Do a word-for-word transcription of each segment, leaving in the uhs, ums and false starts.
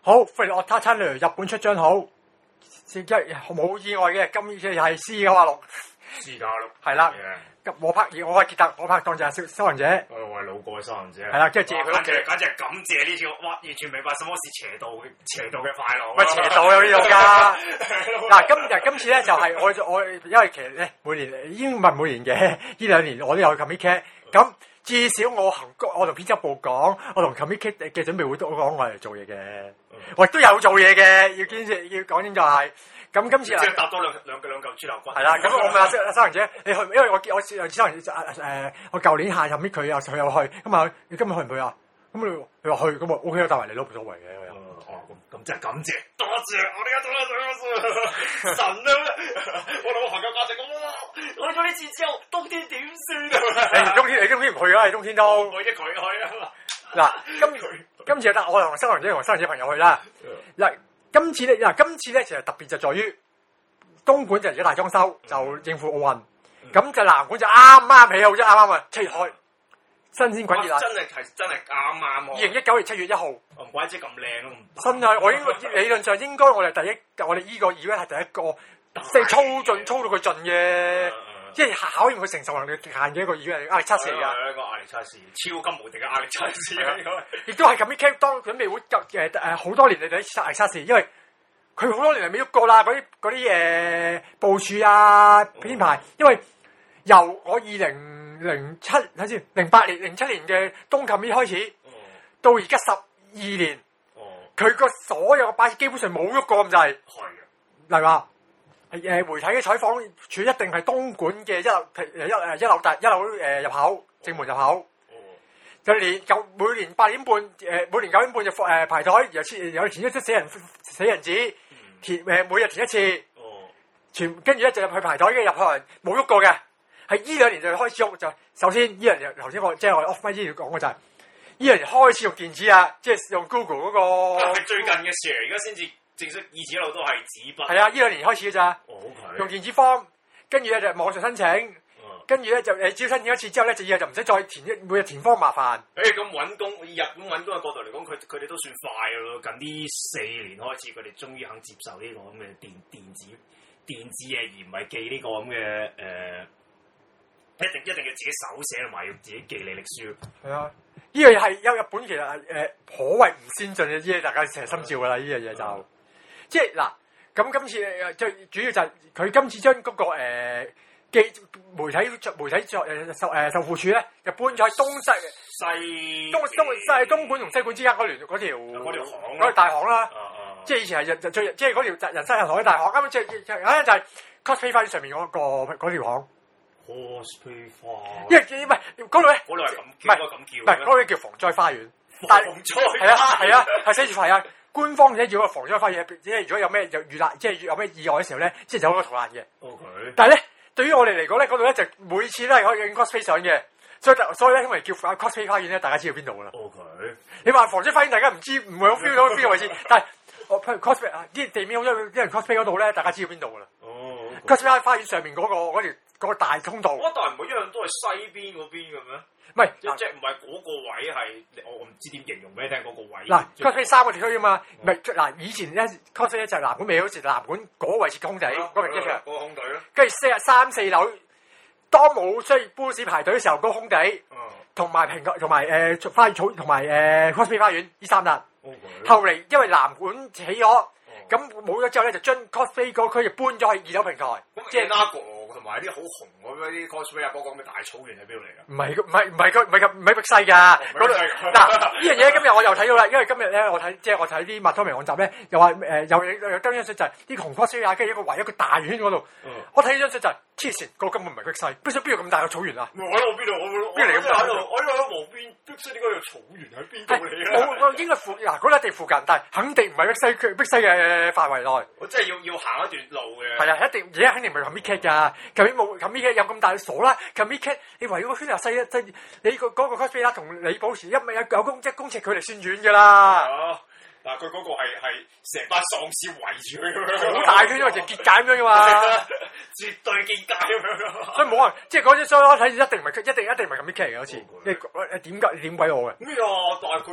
好，歡迎我他親嚟日本出張好，一冇意外嘅，今次又係 C 九八六。 C 九八六係啦。 Yeah. 我拍我係傑特，我拍檔就係收收人者。 我係老過嘅收人者。 係啦，即係借佢屋企。 簡直係感謝呢條，哇！完全明白什麼是邪道邪道嘅快樂。 喂，邪道有呢度㗎。嗱，今日今次咧就係我我因為其實咧每年已經唔係每年嘅，呢兩年我都有 comic cat。咁至少我行我同編輯部講，我同 comic cat 嘅準備會都講我係做嘢嘅，我亦都有做嘢嘅，要堅持要講清楚係。咁今次啊，即係搭多兩兩兩嚿豬頭骨。 係啦，咁我問阿收人者，你去，因為我我收人誒，我舊年夏入搣佢又佢又去，咁啊，你今日去唔去啊？咁你佢話去，咁我 O K 帶埋嚟都冇所謂嘅。 哦，咁咁真係感謝，多謝我哋一多謝神啊！我同我朋友價值咁啦，去咗呢次之後，冬天點算？ 誒，冬天你冬天唔去啊？你冬天都我一佢去啊！ 嗱，今今次得我同收人者同收人者朋友去啦。嗱。今次咧，嗱，今次咧其實特別就在於東莞就而家大裝修，就應付奧運，咁、嗯、就南莞就啱啱起好啫，啱啱啊，七月開，新鮮滾熱辣， 真係係真係啱啱。 二零一九年七月一號，唔怪之咁靚咯， 新啊！我應該理論上應該我哋第一，我哋呢個已經係第一個，即係操盡操到佢盡嘅，即係考驗佢承受能力極限嘅一個已經係壓力測試嚟㗎。 係一個壓力測試，超級無敵嘅壓力測試啊！ 亦都係咁啲 cap 當準備會誒誒好多年嚟啲壓力測試，因為佢好多年嚟未喐過啦，嗰啲嗰啲誒部署啊編排，因為由我二零零七睇先，零八年零七年嘅東琴呢開始，到而家十二年，佢個所有嘅擺設基本上冇喐過咁滯。係嘅，例如話誒媒體嘅採訪處一定係東莞嘅一樓誒一誒一樓大一樓誒入口正門入口。就連九每年八點半誒、呃、每年九點半就誒、呃、排隊，又設有填一張死人死人紙，填誒、呃、每日填一次，全跟住咧就入去排隊嘅入去冇喐過嘅，係依兩年就開始喐。就首先依兩年頭先我即係我 off mic 之前講嘅就係依兩年開始用電子啊，即係用 Google 嗰、那個。係最近嘅事，而家先至正式以前一路都係紙筆。係啊，依兩年開始嘅咋，哦 okay. 用電子 form，跟住咧就網上申請。跟住咧就誒，只要申請一次之後咧，就以後就唔使再填一每日填方麻煩。誒咁揾工，以日本揾工嘅角度嚟講，佢佢哋都算快咯。近呢四年開始，佢哋終於肯接受呢個咁嘅電電子電子嘢，而唔係記呢個咁嘅誒，一定一定要自己手寫同埋要自己記履歷書。係啊，呢樣嘢係有日本其實係誒頗為唔先進嘅嘢，大家成日心照噶啦。呢樣嘢就、嗯、即係嗱，咁今次最主要就係佢今次將嗰、那個、呃記媒體媒體作誒售誒售後處咧，就搬咗喺東西西東東西東莞同西莞之間嗰條嗰條嗰條巷嗰條大巷啦，啊啊、即係以前係人最即係嗰條人山人海嘅大巷，啱啱即係即係就係 cosplay 花園上面嗰、嗰個嗰條巷 cosplay 花，因為唔係嗰度咧，嗰度係咁，唔係咁叫，唔係嗰度叫防災花園，防災係啊係啊係寫住係啊，官方寫住個防災花園，即係如果有咩就遇難，即係有咩意外嘅時候咧，即係有嗰個逃難嘅。Okay. 但係咧。對於我哋嚟講咧，嗰度咧就每次都係可以影 cosplay 相嘅，所以所以咧因為叫 cosplay 花園咧，大家知道邊度噶啦。OK， 你話防災花園，大家唔知唔係好 feel 到邊個位置，但係我譬如 cosplay 啊，啲地面好多啲人 cosplay 嗰度咧，大家知道邊度噶啦。哦 ，cosplay 花園上面嗰個嗰條嗰個大通道。我但係唔係一樣都係西邊嗰邊嘅咩？唔係，即係唔係嗰個位係我我唔知點形容俾你聽嗰個位。嗱 ，cosplay 三個地區啊嘛，唔係嗱以前咧 cosplay 咧就係南莞尾好似南莞嗰個位置空地嗰個一場，嗰個空地咯。跟住四啊三四樓，當冇需要 boost 排隊嘅時候，嗰個空地，同埋平同埋誒花園草同埋誒 cosplay 花園呢三笪。後嚟因為南莞起咗，咁冇咗之後咧，就將 cosplay 嗰區就搬咗去二樓平台，即係拉同埋啲好紅嗰啲 cosplay 啊，嗰個咩大草原喺邊度嚟㗎？唔係唔係唔係唔係唔係碧西㗎。嗱呢樣嘢今日我又睇到啦，因為今日咧我睇即係我睇啲麥當勞網站咧，又話誒又有有張相就係啲紅 cosplay 啊，跟住一個圍一個大圈嗰度。嗯、我睇呢張相就係黐線，個根本唔係碧西，碧西邊有咁大個草原啊？我喺度邊度？我邊嚟咁大？我喺度喺無邊碧西，點解有草原喺邊度嚟咧？冇應該附嗱嗰笪地附近，但係肯定唔係碧西區碧西嘅範圍內。我真係要要行一段路嘅。係啊，一定而家肯定唔係 comic cat 㗎。究竟冇 comic cat 有咁大傻啦 comic cat 你圍咗個圈又細一細，你個嗰個 cosplay 啦同你保持一米有九公一公尺距離算遠㗎啦。啊！嗱，佢嗰個係係成班喪屍圍住佢咁樣，好大圈，因為就結界咁樣㗎嘛，絕對結界咁樣。所以冇人即係嗰張相我睇，一定唔係一定一定唔係 comic cat 嚟嘅，好似你誒點解點鬼我嘅？咩啊？但係佢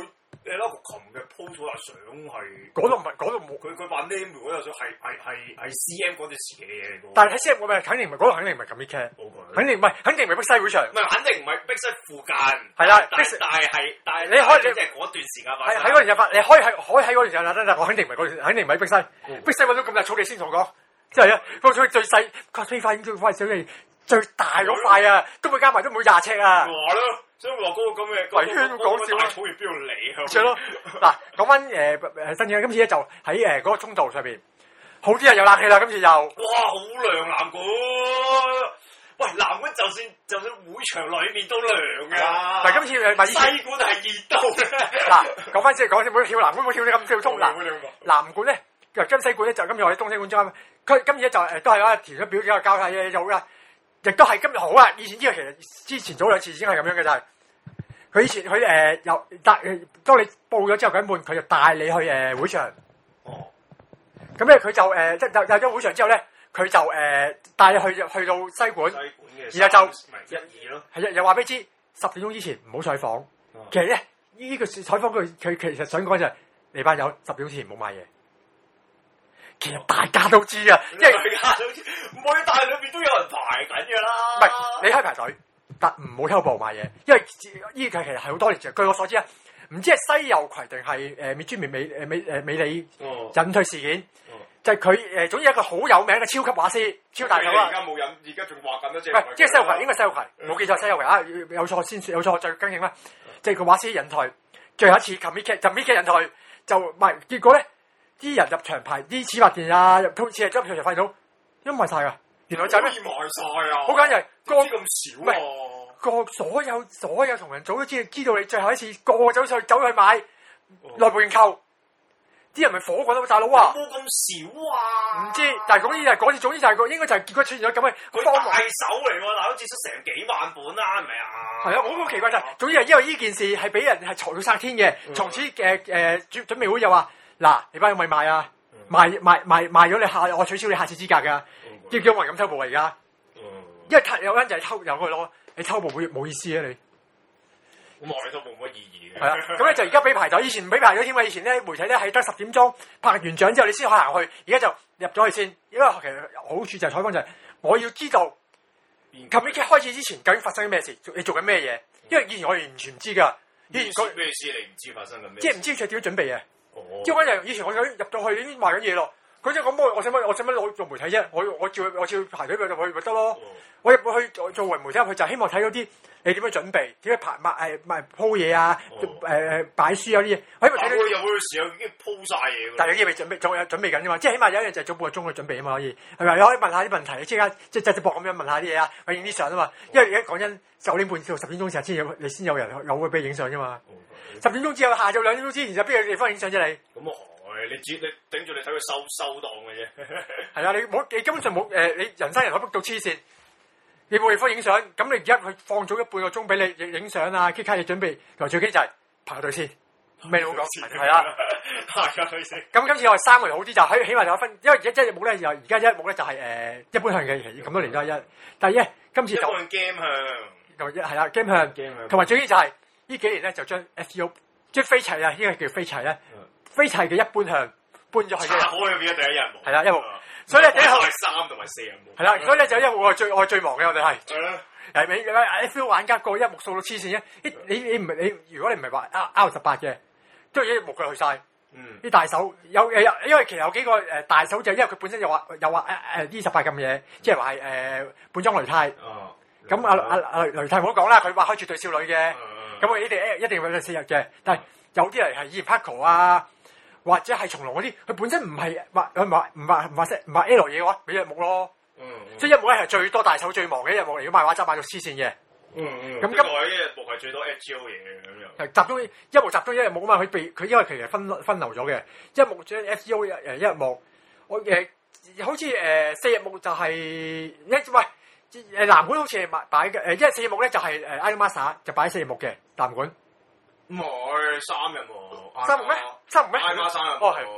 你攞個琴嘅 po 咗下相係， 嗰度唔係嗰度冇， 佢佢扮 name 嗰個相係係係係 C M 嗰陣時嘅嘢嚟嘅。 但係喺 C M 我咪肯定唔係嗰度，肯定唔係咁 hit cat，肯定唔係，肯定唔係碧西會場。 唔係，肯定唔係碧西附近。 係啦， 但係但係係但係你可以即係嗰段時間發生。 喺喺嗰段日發，你可以喺可以喺嗰段時間啦，但係我肯定唔係嗰段，肯定唔係碧西。碧西揾到咁大草地先同我講，即係啊，嗰草地最細，佢飛快已經最快小地最大嗰塊啊，根本加埋都冇廿尺啊。 話咯。所以話嗰個咁嘅圍圈講笑啦， 草原邊度嚟啊？ 係咯，嗱講翻誒誒新嘢，今次咧就喺誒嗰個通道上邊，好啲人有冷氣啦，今次又哇好涼藍館，喂藍館就算就算會場裏面都涼㗎， 但係今次誒咪西館係熱到嗱講翻先講先，冇跳藍館冇跳你咁跳通嗱，藍館咧又跟西館咧就今次我喺東西館裝，佢今次咧就誒都係啦，填咗表之後交晒嘢就好啦。亦都係今日好啊！以前呢個其實之前早兩次已經係咁樣嘅，就係佢以前佢誒又帶當你報咗之後緊半，佢就帶你去誒、呃、會場。哦。咁咧佢就誒即係入咗會場之後咧，佢就誒、呃、帶你去去到西館。西館嘅。然後就一二咯。 係又話俾你知，十點鐘之前唔好採訪。哦、其實咧呢、呢個採訪佢佢其實想講就係、是、你班友十點鐘之前唔好買嘢。其實大家都知啊，因為大家都知，唔可以大裏邊都有人排緊㗎啦。 唔係你可以排隊，但唔好偷步買嘢，因為呢個其實係好多年前。據我所知啊，唔知係西柚葵定係誒美專美美誒美誒美里引退事件，哦、就係佢誒總之一個好有名嘅超級畫師，超大佬啊！ 而家冇引，而家仲畫緊咯，即係即係西柚葵，應該西柚葵，冇記錯西柚葵啊！有錯先有錯再更正啦。即係個畫師引退，最後一次 commit 劇就 commit 劇引退，就唔係結果咧。啲人入場排啲始發電啊，入通次係入場發現到，因賣晒噶，原來就係咩？ 賣晒啊！ 好簡單，個咁少啊！ 個所有所有同仁組都知知道你最後一次個個走上去走去買內部認購，啲人咪火滾到大佬啊！ 冇咁少啊！ 唔知，但係總之就係嗰次，總之就係個應該就係結果出現咗咁嘅。 佢大手嚟喎，大佬接出成幾萬本啦，係咪啊？ 係啊，我好奇怪就係，總之係因為呢件事係俾人係嘈到殺天嘅，從此誒誒準準備會又話。嗱，你班友咪賣啊，賣賣賣賣咗你下，我取消你下次資格噶，叫叫冇人咁偷步啊而家，因為有間就係偷有去咯，你偷步會冇意思啊你， 咁我哋都冇乜意義嘅。 係啊，咁咧就而家俾排隊，以前唔俾排隊添啊，以前咧媒體咧係得十點鐘拍完獎之後你先可以行去，而家就入咗去先，因為其實好處就係採訪就係我要知道，琴日開始之前究竟發生啲咩事，你做緊咩嘢？因為以前我哋完全唔知噶，以前咩事你唔知發生緊咩？ 即係唔知佢點樣準備嘅。即係嗰陣，以前我入到去已經賣緊嘢咯。佢即係咁，我我使乜我使乜攞做媒體啫？我我照我照排隊入去咪得咯。哦、我入去做做為媒體入去就希望睇到啲你點樣準備，點樣排賣誒賣鋪嘢啊，誒誒、哦、擺書啊啲嘢。我希望睇到。入去嘅時候已經鋪晒嘢。但係有啲未準備，仲有準備緊啫嘛。即係起碼有一樣就係早半個鐘去準備啊嘛，可以係咪？你可以問下啲問題，即刻即係直播咁樣問下啲嘢啊，去影啲相啊嘛。因為而家講真，九點半至到十點鐘時候先有你先有人有會俾你影相啫嘛。哦十點鐘之後，下晝兩點鐘之前就邊有地方影相啫？你咁啊係，你只你頂住你睇佢收收檔嘅啫。 係啊，你冇你根本上冇誒、呃，你人山人海逼到黐線，你冇地方影相，咁你而家佢放早咗半個鐘俾你影影相啊，即刻嘢準備，同埋最緊就係排隊先，咩都好講，係啦， 排隊先。 咁今次我係三個人好啲，就喺起碼就有分，因為而家一日冇咧，又而家一日冇咧就係、是、誒、呃、一般向嘅，咁多年都係一。第一今次就 game 向， 係啦 game 向，同埋最緊就係、是。呢幾年咧就將 F U 即係飛齊啊，呢個叫飛齊咧，飛齊嘅一般向搬咗去。 拆開變咗第一日冇。 係啦，一幕。所以咧，第一號係三同埋四日冇。 係啦，所以咧就一幕我係最我係最忙嘅，我哋係。 係啦。 係咪 F U 玩家個一幕數到黐線嘅？你你唔係你，如果你唔係話 R 十八嘅，都係一幕佢去晒。嗯。啲大手有有，因為其實有幾個誒大手就因為佢本身又話又話誒誒 E 十八咁嘢，即係話係誒本裝擂泰。哦。咁阿阿阿擂泰唔好講啦，佢話開絕對少女嘅。咁我呢啲一定要佢四日嘅，但係有啲人係以 Paco 啊，或者係松龍嗰啲，佢本身唔係話唔話唔話唔話唔話 L 嘢嘅話，俾一幕咯。嗯，即係一幕咧係最多大手最忙嘅一幕嚟，如果賣畫集賣到黐線嘅。嗯嗯。咁今一日幕係最多 H O 嘢嘅咁樣。 係集中一幕集中一日幕啊嘛，佢被佢因為其實分分流咗嘅，一幕將 F O 誒一日幕，我誒、呃、好似誒、呃、四日幕就係、是、一喂。誒藍館好似係擺嘅，誒因為四幕咧就係誒 Idolmaster 就擺四幕嘅藍館， 唔係三日喎， 三幕咩？三幕咩？ 挨孖三日， 哦係，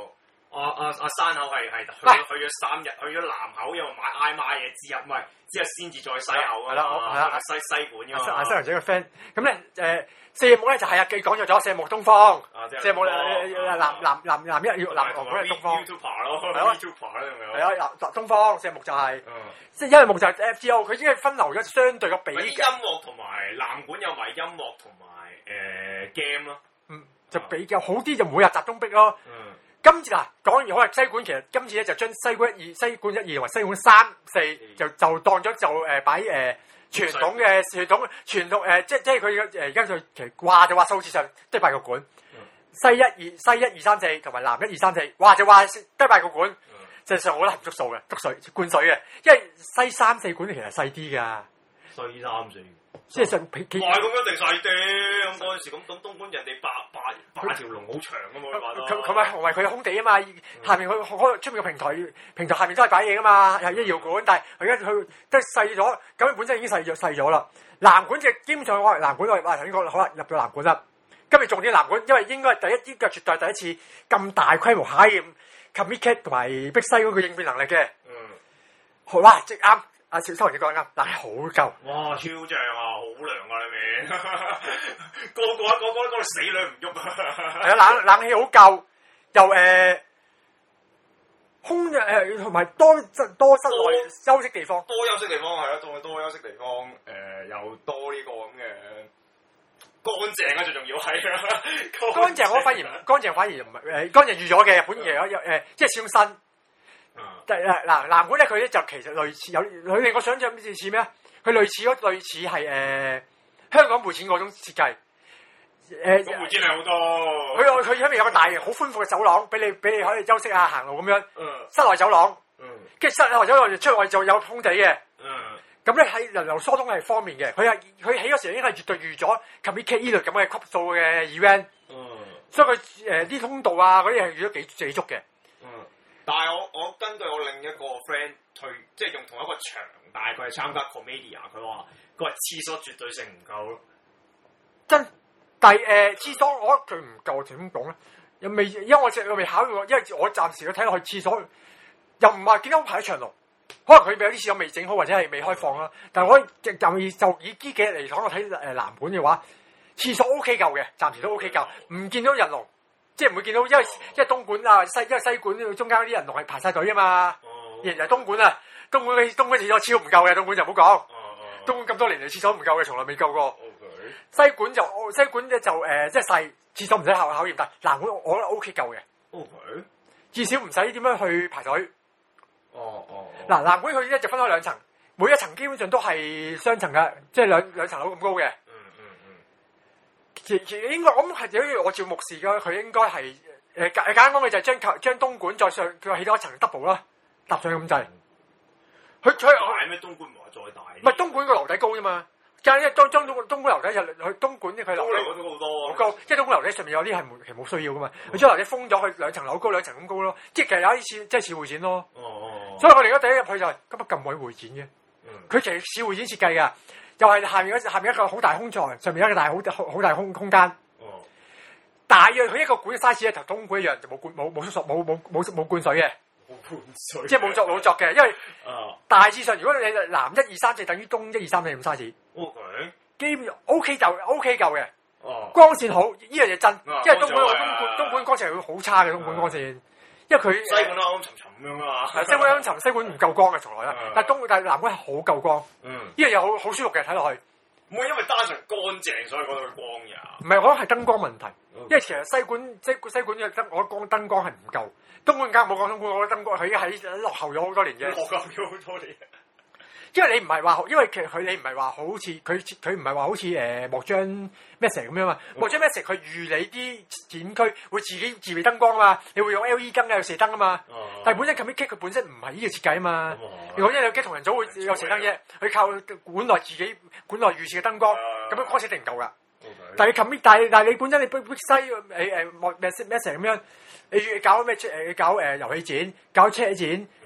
阿阿阿山口係係去咗去咗三日，去咗南口，因為買嗌買嘢之後，唔係之後先至再西口啊係啦，係啦， 西西館㗎嘛。 阿西洋仔個 friend，咁咧誒四目咧就係啊，佢講咗咗四目東方，四目南南南南一要南韓嗰係東方 YouTuber 咯， 係咯 YouTuber 咧， 係啊，南東方四目就係，即係因為目就係 F G O，佢已經係分流咗相對個比。 音樂同埋南館有埋音樂同埋誒 game 咯， 嗯，就比較好啲，就每日集中逼咯。 嗯。 今次嗱講完好啦，西館其實今次咧就將西館一二、西館一二同埋西館三四就就當咗就誒擺誒傳統嘅傳統傳統誒，即即係佢誒而家佢其實話就話數字上都係八個館，嗯、西一二西一二三四同埋南一二三四，話就話都係八個館，實際上我覺得唔足數嘅，足水灌水嘅，因為西三四館其實細啲㗎， 西三四。 即係上皮， 唔係咁一定細啲，咁嗰陣時咁咁東莞人哋八八八條龍好長噶嘛，話佢佢咪同埋佢有空地啊嘛，下面佢開出面個平台平台下面都係擺嘢噶嘛，又一搖館，但係而家佢都細咗，咁本身已經細咗細咗啦。南館嘅基本上我南館我話頭先講好啦，入咗南館啦。今日重點南館，因為應該係第一，呢個絕對係第一次咁大規模考驗 Comiket 同埋碧西嗰個應變能力嘅。嗯，好啦，即啱。阿小秋人你講得啱，但係好夠。 哇，超正啊，好涼啊裏面，個個喺嗰嗰度死女唔喐啊。 係啊，冷冷氣好夠，又誒、呃、空誒同埋多多室內休息地方， 多休息地方係啊，多多休息地方誒、呃、又多呢個咁嘅乾淨啊，最重要係啊。 乾淨我反而唔乾淨，反而唔係誒乾淨預咗嘅，本嘢有有誒即係少新。誒嗱南館咧，佢咧就其實類似有佢令我想象似似咩啊？佢類似嗰類似係誒、呃、香港會展嗰種設計。誒、呃， 會展係好多。 佢佢入面有個大型好寬闊嘅走廊，俾你俾你可以休息下行路咁樣。 嗯。室內走廊。 嗯。 跟住室內走廊出外就有空地嘅。 嗯。 咁咧喺人流疏通係方便嘅。佢係佢起嗰時已經係絕對預咗 Comiket 呢類咁嘅級數嘅 event。嗯。所以佢誒啲通道啊嗰啲係預咗幾幾足嘅。 但係我我根據我另一個 friend 去即係用同一個場，但係佢係參加 Comedia，佢話佢話廁所絕對性唔夠咯。 真，但係誒廁所我覺得佢唔夠，點講咧？又未，因為我只我未考慮過，因為我暫時去睇落去廁所又唔係見到排長龍，可能佢有啲廁所未整好或者係未開放啦。但係我就就以就以呢幾日嚟講，我睇誒南館嘅話，廁所 O K 夠嘅，暫時都 O K 夠，唔見到人龍。即係唔會見到，因為因為東莞啊西，因為西館中間啲人龍係排晒隊啊嘛。而家東莞啊，東莞嘅東莞廁所超唔夠嘅，東莞就唔好講。東莞咁多年嚟廁所唔夠嘅，從來未夠過。西館就西館咧就誒即係細廁所唔使考考驗，但係南館我覺得 O K 夠嘅。至少唔使點樣去排隊。 哦哦。嗱南館佢咧就分開兩層，每一層基本上都係雙層嘅，即係兩兩層樓咁高嘅。其其應該我諗係，如果我照目視嘅，佢應該係誒簡簡單講嘅就係將將東莞再上，佢話起多一層 double 啦，搭上去咁滯。佢佢大咩？東莞唔係話再大。 唔係東莞個樓底高啫嘛，即係因為當當東東莞樓底就去東莞咧，佢樓底都好多好高，即係東莞樓底上面有啲係冇其實冇需要噶嘛，佢將樓底封咗，佢兩層樓高兩層咁高咯，即係其實有啲似即係似會展咯。哦哦。所以我哋而家第一入去就係今日咁鬼會展嘅，佢其實似會展設計㗎。又係下面嗰下面一個好大空座，上面一個大好好大空空間。哦，大約佢一個館嘅 size 咧，同東莞一樣，就冇灌冇冇冇冇冇冇灌水嘅。冇灌水。即係冇作冇作嘅，因為大致上如果你南一二三四等於東一二三四咁 size。O K。基本 O K 就 O K 夠嘅。哦。光線好，呢樣嘢真，因為東莞東莞東莞光線係會好差嘅，東莞光線。因為佢西莞暗沉沉咁樣啊嘛， 西莞暗沉，西莞唔夠光嘅從來啦。但係東但係南莞係好夠光，嗯，呢樣嘢好好舒服嘅睇落去。 唔會因為單純乾淨所以覺得佢光呀？ 唔係，我覺得係燈光問題。因為其實西莞西西莞嘅燈，我講燈光係唔夠。東莞梗係冇講東莞，我覺得燈光佢已經喺落後咗好多年嘅。 落後咗好多年。 因為你唔係話，因為其實佢你唔係話好似佢佢唔係話好似誒莫章 message 咁樣嘛，莫章 message 佢預你啲展區會自己自備燈光啊嘛，你會用 L E D 燈啊，有射燈啊嘛。哦、但係本身 Comiket 佢本身唔係呢個設計啊嘛。如果一有機同人組會有射燈啫，佢靠館內自己館內預設嘅燈光，咁樣光線一定唔夠噶。Okay. 但係 Comiket 但係但係你本身你逼逼西誒誒莫 message message 咁樣，你搞咩誒搞誒遊戲展，搞車展。嗯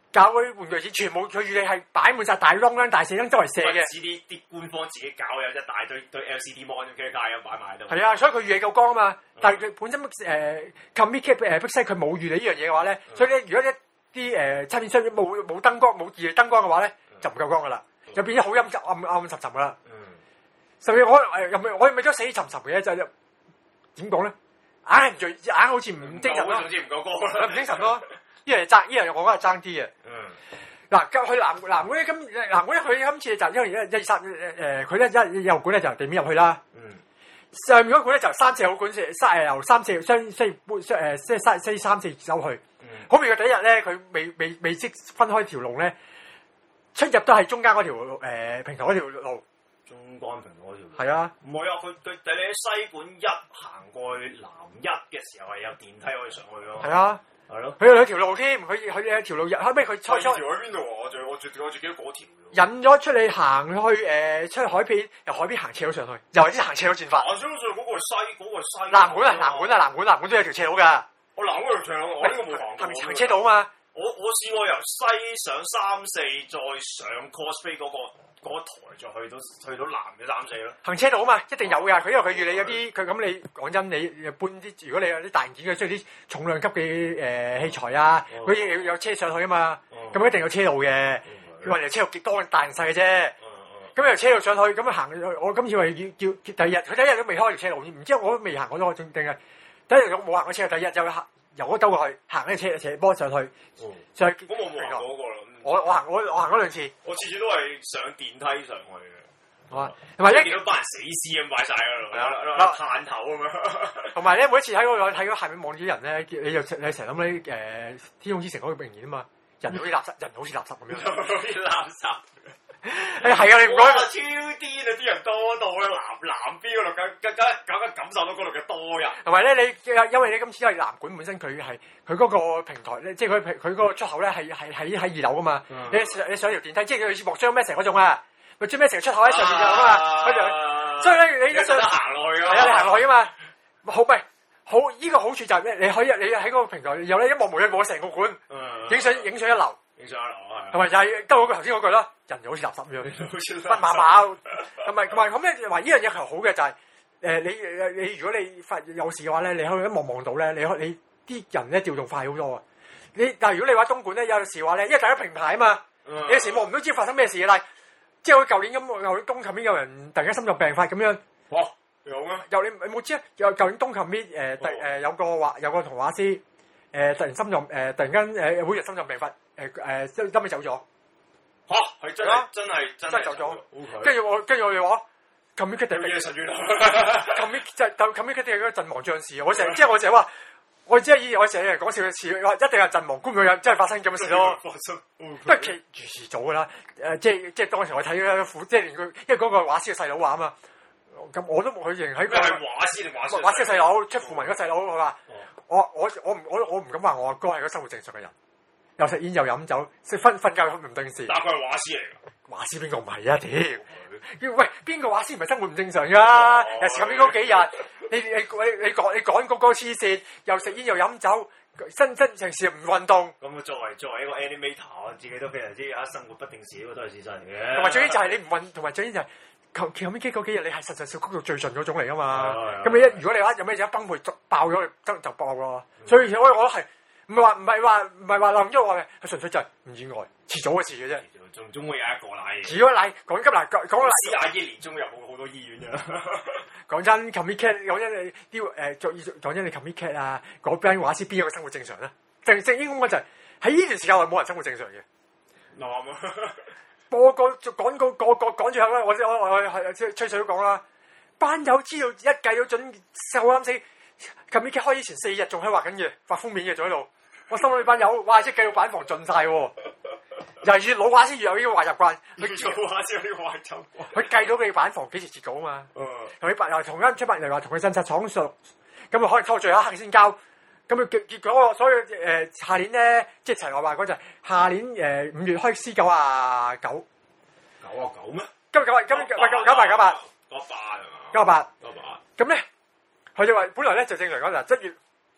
搞嗰啲玩具錢，全部佢預你係擺滿晒大窿啦、大四窿周圍射嘅。 知啲啲官方自己搞有一大堆堆 L C D mon 嘅架咁擺埋喺度。 係啊，所以佢預你夠光啊嘛。但係佢本身誒 Comic 誒 Big Sight 佢冇預你呢樣嘢嘅話咧，所以咧如果一啲誒插片箱冇冇燈光冇預燈光嘅話咧，就唔夠光噶啦，就變咗好陰暗暗暗沉沉噶啦。甚至我誒又咪我咪都死沉沉嘅就係點講咧？硬係唔聚，硬好似唔精神咯。 總之唔夠光啦， 唔精神咯。呢樣爭，呢樣我覺得係爭啲嘅。 嗯。 嗱，去南南館咧，咁南館咧，佢今次就因為一一三誒，佢咧一右館咧就由地面入去啦。 嗯。 上面嗰館咧就三四號館，三誒由三四雙雙搬誒即係三四三四走去。嗯。好明嘅第一日咧，佢未未未識分開條龍咧，出入都係中間嗰條誒平台嗰條路。 中間平台嗰條路。 係啊。 唔係啊，佢佢第你喺西館一行過去南一嘅時候係有電梯可以上去咯。係啊。係咯，佢有兩條路添，佢佢有條路入，後尾佢初初條喺邊度啊？我最我最我最記得嗰條。 引咗出嚟行去誒、呃，出去海邊，由海邊行斜路上去，又係啲行斜路轉法。 行斜路上嗰個係西，嗰、嗰個係西。 南館啊，南館啊，南館，南館都有條斜路㗎。 我南館條斜路，我呢個冇行過。 行行車道啊嘛。 我我試過由西上三四，再上 cosplay 嗰、嗰個。嗰台就去到去到南嘅三四咯， 行車道啊嘛，一定有㗎。佢因為佢預你有啲，佢咁你講真，你搬啲如果你有啲大型件嘅，需要啲重量級嘅誒、呃、器材啊，佢要、嗯、有車上去啊嘛，咁、嗯、一定有車路嘅。佢話條車路幾多大定細嘅啫，咁、嗯、由車路上去咁樣行。我今次話要叫第二日，佢第一日都未開條車路，唔知我都未行過咗，定係第一日冇行過車，第二日就行由嗰兜過去行呢車斜坡上去， 嗯、 上去。 咁我冇行過嗰個啦。 我我行我我行咗兩次， 我次次都係上電梯上去嘅。 啊，同埋咧見到班人死屍咁擺晒喺度，探頭咁樣。同埋咧，每一次喺嗰度睇嗰下面望住啲人咧，你就你成日諗起誒天空之城嗰個名言啊嘛，人好似垃圾，人好似垃圾咁樣。 好似垃圾。 誒係啊，你唔講。 超癲啊！啲人多到咧，南南邊嗰度更更加更加感受到嗰度嘅多人。 同埋咧，你因為你今次因為南館本身佢係佢嗰個平台咧，即係佢佢嗰個出口咧係係喺喺二樓噶嘛。嗯、你你上條電梯，即係佢似莫張咩成嗰種啊，莫張咩成出口喺上面就啊嘛。佢就、啊、所以咧，你一上行落去啊， 係啊，你行落去啊嘛。好咪好？依、這個好處就係咩？你可以你喺嗰個平台，然後咧一望無際望成個館，影相影相一流。 影相一流係。 同埋就係得我頭先嗰句啦，人就好似垃圾咁樣，不麻麻。同埋同埋咁咧，話呢樣嘢係好嘅就係、是、誒、呃、你你，你如果你發有事嘅話咧，你可以一望望到咧，你你啲人咧調動快好多啊！你但係如果你話東莞咧有時話咧，因為大家平排啊嘛，嗯、你有時望唔到知發生咩事嘅啦。即係好似舊年咁，舊年東琴邊有人突然間心臟病發咁樣。 哇！有咩？ 有你你冇知啊？有舊年東琴邊誒突誒有個畫有個童話師誒、呃、突然心臟誒、呃、突然間誒每日心臟病發誒誒即係後尾走咗。 吓係真係真係真係走咗。跟住我跟住我哋話。Comic Kitty 嘅神怨啊 ！Comic 就就 Comic Kitty 係嗰個陣亡將士，我成日即係我成日話，我即係以我成日講笑嘅詞，話一定係陣亡，估唔到有真係發生咁嘅事咯。不過其如是早噶啦，誒即係即係當時我睇咧，即係連佢，因為嗰個畫師嘅細佬話啊嘛，咁我都冇佢認喺個。 係畫師定畫師？ 畫師嘅細佬出符文嗰細佬，佢話：我我我唔我我唔敢話我阿哥係個生活正常嘅人，又食煙又飲酒，食瞓瞓覺唔定時。 但係佢係畫師嚟㗎。 畫師邊個唔係啊？屌！喂，邊個畫師唔係生活唔正常㗎？有時咁嗰幾日，你你你你趕你趕嗰個黐線，又食煙又飲酒，身身成時唔運動。 咁作為作為一個 animator，我自己都非常之啊生活不定時，呢個都係事實嚟嘅。 同埋最緊就係你唔運，同埋最緊就係求其後尾嗰幾日，你係實實小谷到最盡嗰種嚟㗎嘛。咁你一如果你話有咩嘢崩潰爆咗，就就爆咯。所以我我覺得係唔係話唔係話唔係話冧咗我嘅，係純粹就係唔意外，遲早嘅事嘅啫。 仲總會有一個奶， 如果奶講急嗱講講奶， 四廿幾年中有好好多醫院㗎。 講真 ，Comic Cat 講真你啲誒作講真你 Comic Cat 啊嗰班畫師邊有個生活正常咧？正正應該就係喺呢段時間內冇人生活正常嘅。 啱啊！ 個個講個個個講住口啦，我我我係吹水都講啦。班友知道一計到準瘦啱死 ，Comic Cat 開以前四日仲喺畫緊嘅，畫封面嘅仲喺度。我心裏班友，哇！即係計到板房盡晒喎。又係越老畫師越有呢個壞習慣，佢老畫師有呢個壞習慣。 佢計到你版房幾時截稿啊嘛？ 嗯。 同你白又同間出版嚟話同佢印刷廠述，咁啊可能溝最後一刻先交。咁啊結結果所以誒下年咧，即係陳我話嗰陣，下年誒五月開 C 九啊九。 九啊九咩？ 今日九啊今日喂九九八九八。 九八係嘛？ 九八。 九八。 咁咧，佢就話本來咧就正常講就一月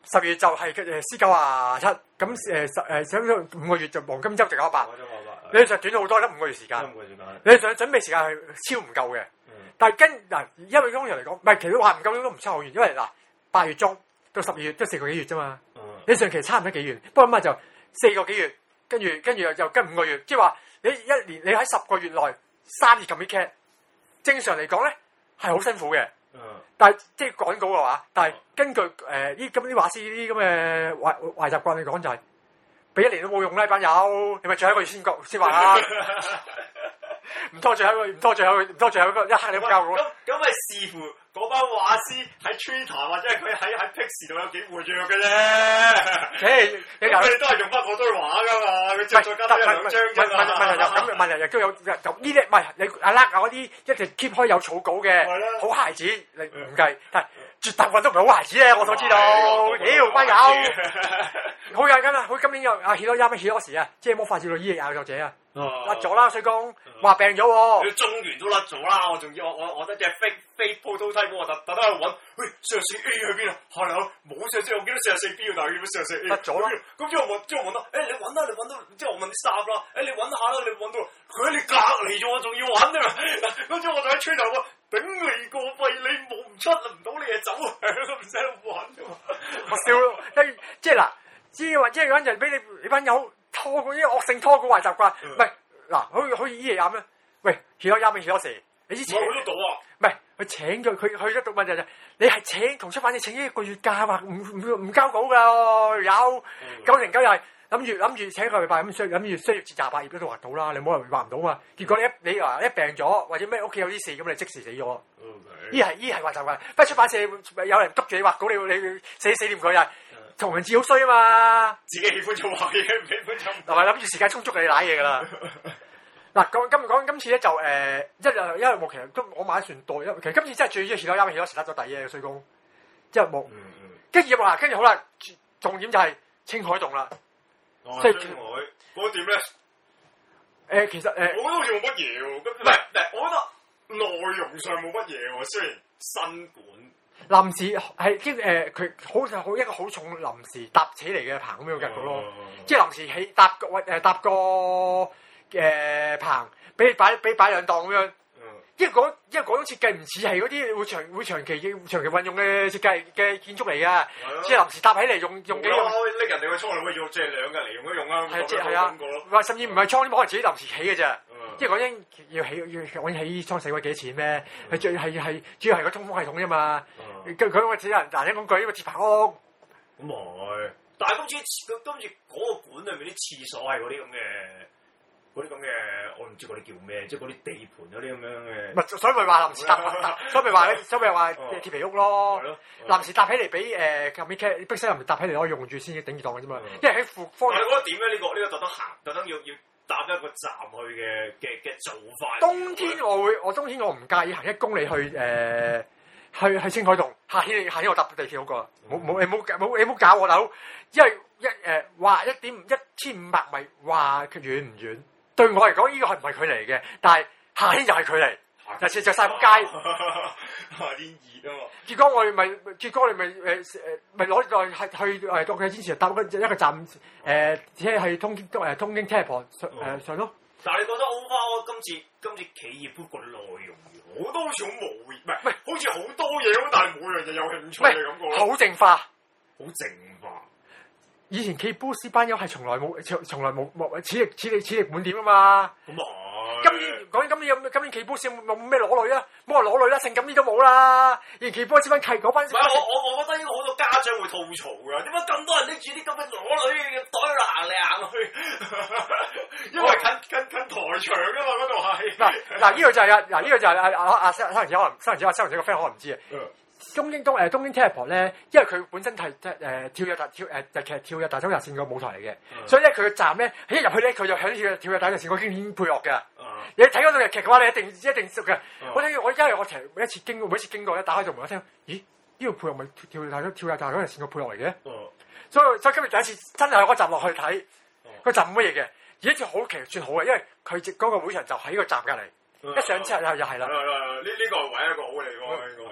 十月就係誒 C 九啊七，咁誒十誒想五個月就黃金周值九百。你就短咗好多，得五個月時間。你想準備時間係超唔夠嘅。嗯、但係跟嗱，因為通常嚟講，唔係其實話唔夠都唔差好遠，因為嗱八月中到十二月都四個幾月啫嘛。嗯、你上期差唔多幾月，不過咁啊就四個幾月，跟住跟住又又跟五個月，即係話你一年你喺十個月內三月咁啲劇，正常嚟講咧係好辛苦嘅。嗯、但係即係趕稿嘅話，但係根據誒呢咁啲畫師呢啲咁嘅壞壞習慣嚟講就係、是。俾一年都冇用啦，班友，你咪最後一個月先講先話啦，唔拖最後一個月，唔拖最後一個月，唔拖最後一個一刻你都唔交我。 咁咁咪視乎嗰班畫師喺 Twitter 或者係佢喺喺 Pix 度有幾活躍嘅啫。 誒，你佢哋都係用翻嗰堆畫噶嘛，佢再加多一兩張啫嘛。 問人又咁問人亦都有就呢啲，唔係你阿叻嗰啲一直 keep 開有草稿嘅好孩子，你唔計，但係絕大部分都唔係好孩子咧，我所知道。屌班友！好有緊啊！好今年有阿 Hiroyama Hiroshi 啊，即係魔法少女伊利亞作者啊，甩咗啦，水工話病咗喎。 佢中原都甩咗啦，我仲要我我我得隻飛飛 prototype 我特特登去揾，喂四十四 A 去邊啊？係啊，冇四十四，我見到四十四 B 啊，但係要四十四 A 甩咗啦。 咁之後我之後問到，誒你揾啦，你揾到，之後我問啲 staff 啦，誒你揾下啦，你揾到，佢喺你隔離咗，我仲要揾啊！咁之後我就喺吹頭話，頂你個肺，你冇唔出唔到你就走啊，都唔使揾啊嘛。 我笑咯，即係嗱。知話即係嗰陣就俾你你班友拖嗰啲惡性拖嗰壞習慣，唔係嗱，好似好似伊利亞咁咧。喂，Hiroyama Hiroshi，你之前我去得到啊？ 唔係佢請咗佢去得到問題就係你係請同出版社請一個月假話唔唔唔交稿㗎，有九成九又係諗住諗住請一個禮拜咁，需諗住需要節廿八頁都畫到啦，你冇人畫唔到嘛？結果你一你話一病咗或者咩屋企有啲事咁，你即時死咗。依係依係壞習慣，不過出版社有人督住你畫稿，你你死死掂佢啊！同人字好衰啊嘛， 自己喜歡做畫嘢，唔喜歡做。 同埋諗住時間充足，你攋嘢噶啦。嗱，講今講今次咧就誒、呃，一日因為我其實都我買船代，因為其實今次真係最中意前頭啱起咗時甩咗底嘅衰工，之後冇。跟住入嗱，跟住好啦，重點就係青海洞啦。 哦，青海嗰點咧？誒、 呃，其實誒，呃、 我覺得好似冇乜嘢喎。唔係唔係，我覺得內容上冇乜嘢喎。雖然新館。 臨時係即誒，佢好好一個好重臨時搭起嚟嘅棚咁樣嘅咯，即係臨時起搭個誒搭個誒棚，俾擺俾擺兩檔咁樣。因為嗰因為嗰種設計唔似係嗰啲會長會長期長期運用嘅設計嘅建築嚟㗎，即係臨時搭起嚟用用幾個。 拎人哋個倉嚟用，即係兩日嚟用一用啦。係即係啊， 話甚至唔係倉，可能自己臨時起嘅啫。即係講緊要起要揾起倉死鬼幾錢咩？係最係係主要係個通風系統啫嘛。佢佢我只人難聽講句，因為鐵棚屋。 咁係，但係今次今次嗰個館裏面啲廁所係嗰啲咁嘅，嗰啲咁嘅，我唔知嗰啲叫咩，即係嗰啲地盤嗰啲咁樣嘅。唔係，所以咪話臨時搭，所以咪話所以咪話鐵皮屋咯。臨時搭起嚟俾誒後面嘅碧山臨時搭起嚟可以用住先頂住檔嘅啫嘛。因為喺副方。你覺得點咧？呢個呢個特登行，特登要要。搭一個站去嘅嘅嘅做法。冬天我會，我冬天我唔介意行一公里去誒、呃、去去青海洞。夏天夏天我搭地鐵好過。冇冇、嗯、你冇冇你冇搞我大佬，因為一誒話一點一千五百米話佢遠唔遠？對我嚟講呢個係唔係距離嘅，但係夏天就係距離。尤其着晒仆街。夏天熱啊嘛。結果我哋咪結果我哋咪誒誒咪攞個係去誒到佢之前搭一個站誒，即係通京誒東京 Teleport 上誒上咯。但係你覺得 overall 今次今次企業嗰個內容好多好似好無唔係唔係好似好多嘢咁，但係每樣嘢有興趣嘅感覺。好淨化，好淨化。以前企業 boost 班友係從來冇從從來冇冇此力此力此力滿點啊嘛。咁啊！今年講緊今年有今年企 boost 冇咩攞女啊？冇話攞女啦，性感啲都冇啦。而企 boost 班契嗰班，唔係我我我覺得應該好多家長會吐槽㗎。點解咁多人拎住啲咁嘅攞女嘅袋行嚟行去？因為近近近台場啊嘛，嗰度係。嗱嗱，呢個就係啊嗱，呢個就係啊啊啊！三文子可能三文子話三文子個 friend 可能唔知啊。東京東誒東京 Teleport 咧，因為佢本身係誒、呃、跳躍大跳誒日劇跳躍大洲日線個舞台嚟嘅，嗯、所以咧佢嘅站咧一入去咧佢就響跳跳躍大洲日線個經典配樂嘅。嗯、你睇嗰套日劇嘅話，你一定一定熟嘅。嗯、我聽我因為我成每一次經過每一次經過咧，打開道門一聽，咦？呢個配樂咪跳躍大洲跳躍大洲日線個配樂嚟嘅。嗯、所以所以今日第一次真係有個站落去睇，嗯、個站冇乜嘢嘅，而一條好其實算好嘅，因為佢直嗰個會場就喺個站隔離，嗯、一上車就又係啦。呢呢、嗯嗯、個係唯一一個好嘅地方應該係。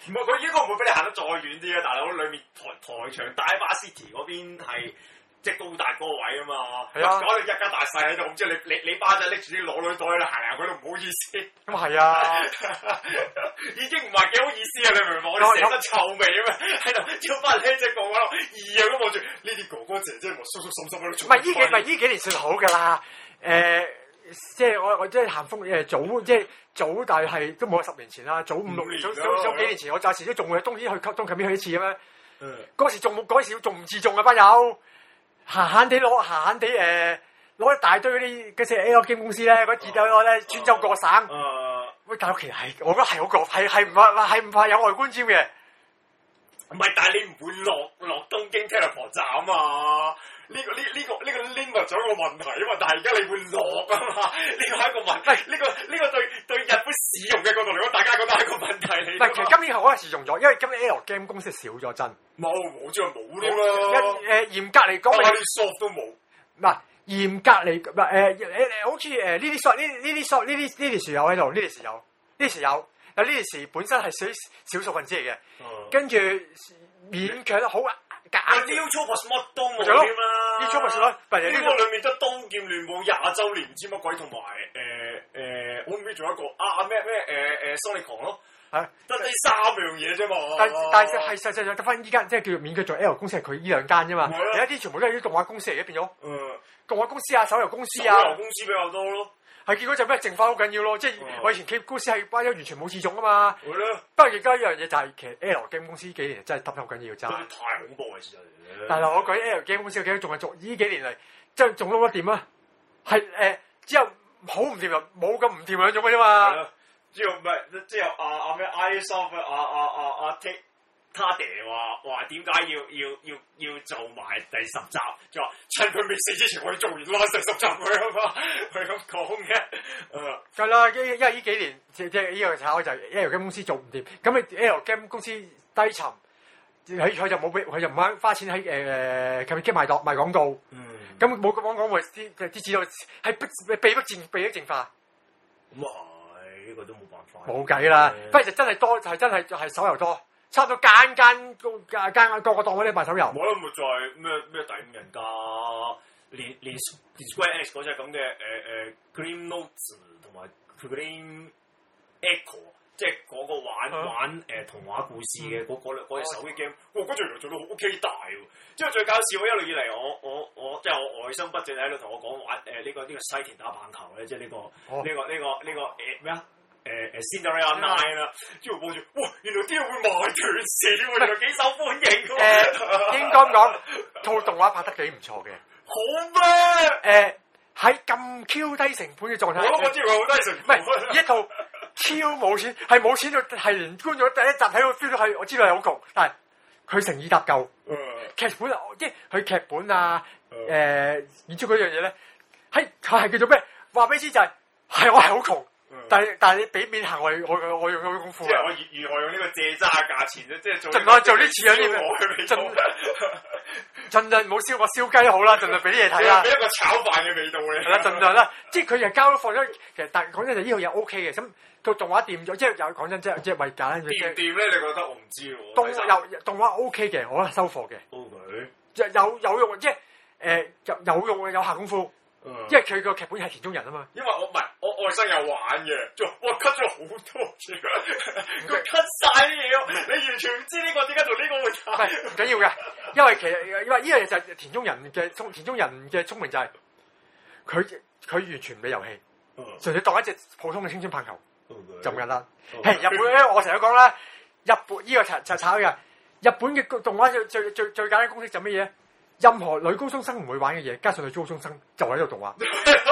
唔係佢應該唔會俾你行得再遠啲啊！大佬，裏面台台場大巴 City 嗰邊係即係高達嗰個位啊嘛， 係啊， 搞到一家大細喺度，唔知你你你巴仔拎住啲裸女袋喺度行行，佢都唔好意思。 咁係啊， 已經唔係幾好意思啊！你明唔明？我哋成身臭味啊嘛，喺度跳翻呢隻個喺度異樣咁望住呢啲哥哥姐姐，我疏疏心心喺度做。 唔係呢幾唔係呢幾年算好㗎啦，誒、呃。即係我我即係咸豐誒早即係早，但係都冇十年前啦，早五六年早早早幾年前，我暫時都仲會去冬天去東近邊去一次嘅咩？嗰、嗯、時仲冇嗰時仲唔自重啊班友，閒閒地攞閒閒地誒攞一大堆嗰啲嗰隻 L game 公司咧嗰啲電腦咧專州各省，喂、呃、大佬其實係我覺得係好過係係唔怕係唔怕有外觀尖嘅， 唔係但係你唔會落落東京 teleport 站啊嘛。呢、這個呢呢、這個呢、這個 limit 咗一個問題啊嘛，但係而家你會落啊嘛，呢個係一個問題。呢、這個呢、這個對對日本使用嘅角度嚟講，大家覺得係一個問題嚟。唔係，其實今年可能使用咗，因為今年 L game 公司少咗真。冇冇即係冇添啦。誒嚴格嚟講，啲 soft 都冇。嗱嚴格嚟唔係誒誒好似誒呢啲 soft 呢呢啲 soft 呢啲呢啲時有喺度，呢啲時有呢時有，但呢啲時本身係少少數分子嚟嘅，跟住勉強得好啊。New Chopper 乜都冇添啦 ，New Chopper 咯，呢個裏面得刀劍亂舞廿週年唔知乜鬼，同埋誒誒，我唔知仲有一個啊咩咩誒誒 Sonic 咯，係得呢三樣嘢啫嘛。但但係係實際上得翻依間，即係叫做免佢做 L 公司係佢依兩間啫嘛。而家啲全部都係啲動畫公司嚟嘅變咗。嗯，動畫公司啊，手遊公司啊，手遊公司比較多咯。係結果就咩淨化好緊要咯，即係我以前企公司係班友完全冇自重啊嘛。係咯。不過而家一樣嘢就係其實 L game 公司幾年真係揼得好緊要，真係太恐怖嘅事嚟嘅。但係我講 L game 公司嘅幾多仲係做呢幾年嚟，即係仲撈得掂啊？係誒、呃，只有好唔掂就冇咁唔掂兩種嘅啫嘛。只有唔係，只有阿阿咩 Isoft 阿阿阿阿 Take。他爹話話點解要要要要做埋第十集？就話趁佢未死之前，我哋做完啦第十集佢啊嘛，佢咁講嘅。誒，係啦，因因為呢幾年即即呢個炒就係 L game 公司做唔掂，咁你 L game 公司低沉，佢佢就冇俾佢就唔肯花錢喺誒誒，佢即賣檔賣廣告。嗯。咁冇講講話啲啲資料係逼被逼淨被逼淨化。咁啊係，呢個都冇辦法。冇計啦，不過就真係多，係真係係手遊多。差唔多間間個間間個個檔嗰啲賣手遊，我諗咪就係咩咩第五人格，連連 Square Enix 嗰隻咁嘅誒誒 Grim Notes 同埋 Grim Echo， 即係嗰個玩、啊、玩誒、呃、童話故事嘅嗰嗰嗰隻手機 game，哇！嗰隻原來做到好 OK 大喎，之後最搞笑，一路以嚟我我我即係我外甥不斷喺度同我講玩誒呢、呃這個呢、這個西田打棒球咧，即係呢、這個呢、哦這個呢、這個呢、這個誒咩啊？誒誒 Cinderella Nine 啦，之後望住，哇！原來啲人會賣斷線喎，原來幾受歡迎喎。誒、呃，應該講套動畫拍得幾唔錯嘅。好咩？誒，喺咁 Q 低成本嘅狀態，我我知佢好低成本。唔係一套超冇錢，係冇錢到係連觀咗第一集喺度 feel 到係，我知道係好窮，但係佢誠意搭夠。嗯。劇本即係佢劇本啊，誒、呃，演出嗰樣嘢咧，係係叫做咩？話俾你知就係、是，係我係好窮。但係但係你俾面行為，我我我用咗功夫。即係我如如何用呢個借渣價錢咧？即係做盡量做啲似樣嘢，盡盡量唔好燒我燒雞都好啦，盡量俾啲嘢睇啦。俾一個炒飯嘅味道咧。係啦，盡量啦。即係佢又交咗放咗，其實但係講真就呢套嘢 O K 嘅。咁個動畫掂咗，即係又講真即係即係為簡單。掂唔掂咧？你覺得我唔知喎。動又動畫 O K 嘅，我覺得收貨嘅。O K。有有用，即係誒有有用嘅有下功夫。嗯、因為佢個劇本係田中人啊嘛，因為我唔係我外甥有玩嘅，就我 cut 咗好多嘢，佢 cut 晒啲嘢，你完全唔知呢個點解同呢個會唔係唔緊要嘅，因為其實因為呢樣嘢就係田中人嘅聰田中人嘅聰明就係佢佢完全唔理遊戲，純粹當一隻普通嘅青春棒球、okay. 就咁簡單。係、okay. 日本咧，我成日講啦，日本呢、這個就就炒嘅，日本嘅動畫最最最最簡單公式就乜嘢？任何女高中生唔會玩嘅嘢，加上女高中生就喺度動畫，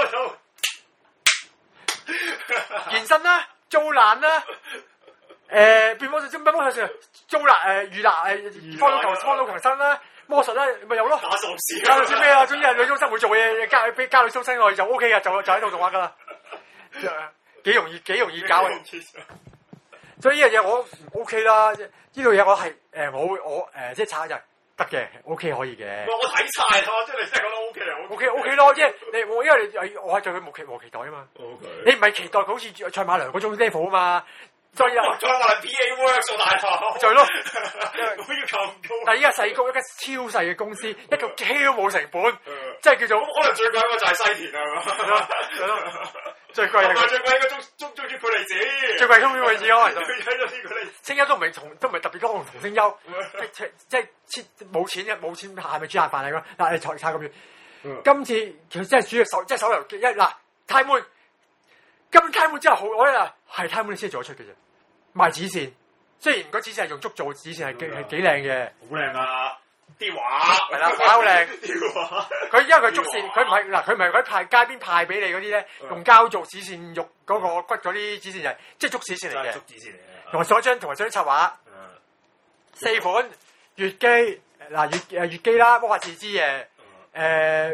健身啦、做爛啦，誒變魔術、變魔術、做爛誒娛樂誒方老強、方老強生啦，魔術啦咪有咯，打喪屍，打喪屍咩啊？總之係女中生會做嘅嘢，加俾加女中生落去就 O K 噶，就就喺度動畫噶啦，幾容易幾容易搞嘅。所以呢樣嘢我 O K 啦，呢樣嘢我係誒我會我誒即係炒就。得嘅 ，O K 可以嘅。我睇晒咯，即係你真係覺得 O K 啊 ？O K O K 咯，即係你我因為你我係對佢冇期望期待啊嘛。O、okay. K。你唔係期待佢好似賽馬娘嗰種 level 啊嘛？ 所以再話 P A work 做大佬， 就係咯。 我要求唔高。 但係依家細谷一間超細嘅公司，一個超冇成本， 嗯、 即係叫做可能最貴嗰個就係西田啊。 係咯，最貴係最貴應該中中中意佢離子， 最貴中意佢離子咯。 佢睇咗呢個離子， 聲優都唔係同都唔係特別多同同聲優，即係即係冇錢嘅冇錢係咪煮下飯嚟㗎？嗱，你財差咁遠。嗯、今次其實真係主要手即係手遊一嗱 Time Moon，今 Time Moon 真係好，我覺得係 Time Moon 先做得出嘅啫。賣指線，雖然嗰指線係用竹做指線，係幾係幾靚嘅， 好靚啊！啲畫係啦，畫好靚。 啲畫佢因為佢竹線，佢唔係嗱，佢唔係嗰啲派街邊派俾你嗰啲咧，用膠做指線肉嗰個骨嗰啲指線就係即係竹指線嚟嘅。 竹指線嚟嘅。 同埋所張同埋所張插畫，四款月姬嗱月誒月姬啦，魔法自知嘅。誒誒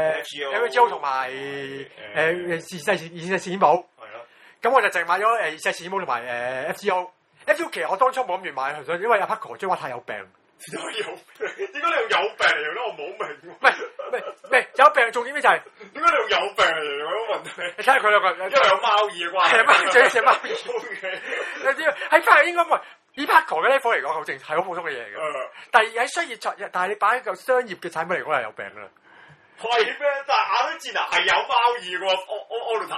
L G O 同埋誒二世二世史寶，係咯。咁我就淨買咗誒二世史寶同埋誒 F G O。F G O 其實我當初冇諗住買，因為阿 Paco 張畫太有病。 有病？點解你用有病嚟用咧？我冇明。唔係唔係唔係有病，重點咧就係點解你用有病嚟用？我問你。你睇下佢兩個， 因為有貓耳嘅關係。 係貓嘴，隻貓耳。 O K。 有啲喺翻應該唔係。以 Paco 嘅 level 嚟講，好正係好普通嘅嘢嚟嘅。但係喺商業產，但係你擺喺個商業嘅產品嚟講係有病㗎啦。 係咩？但係亞洲戰啊係有貓耳嘅喎 ，O O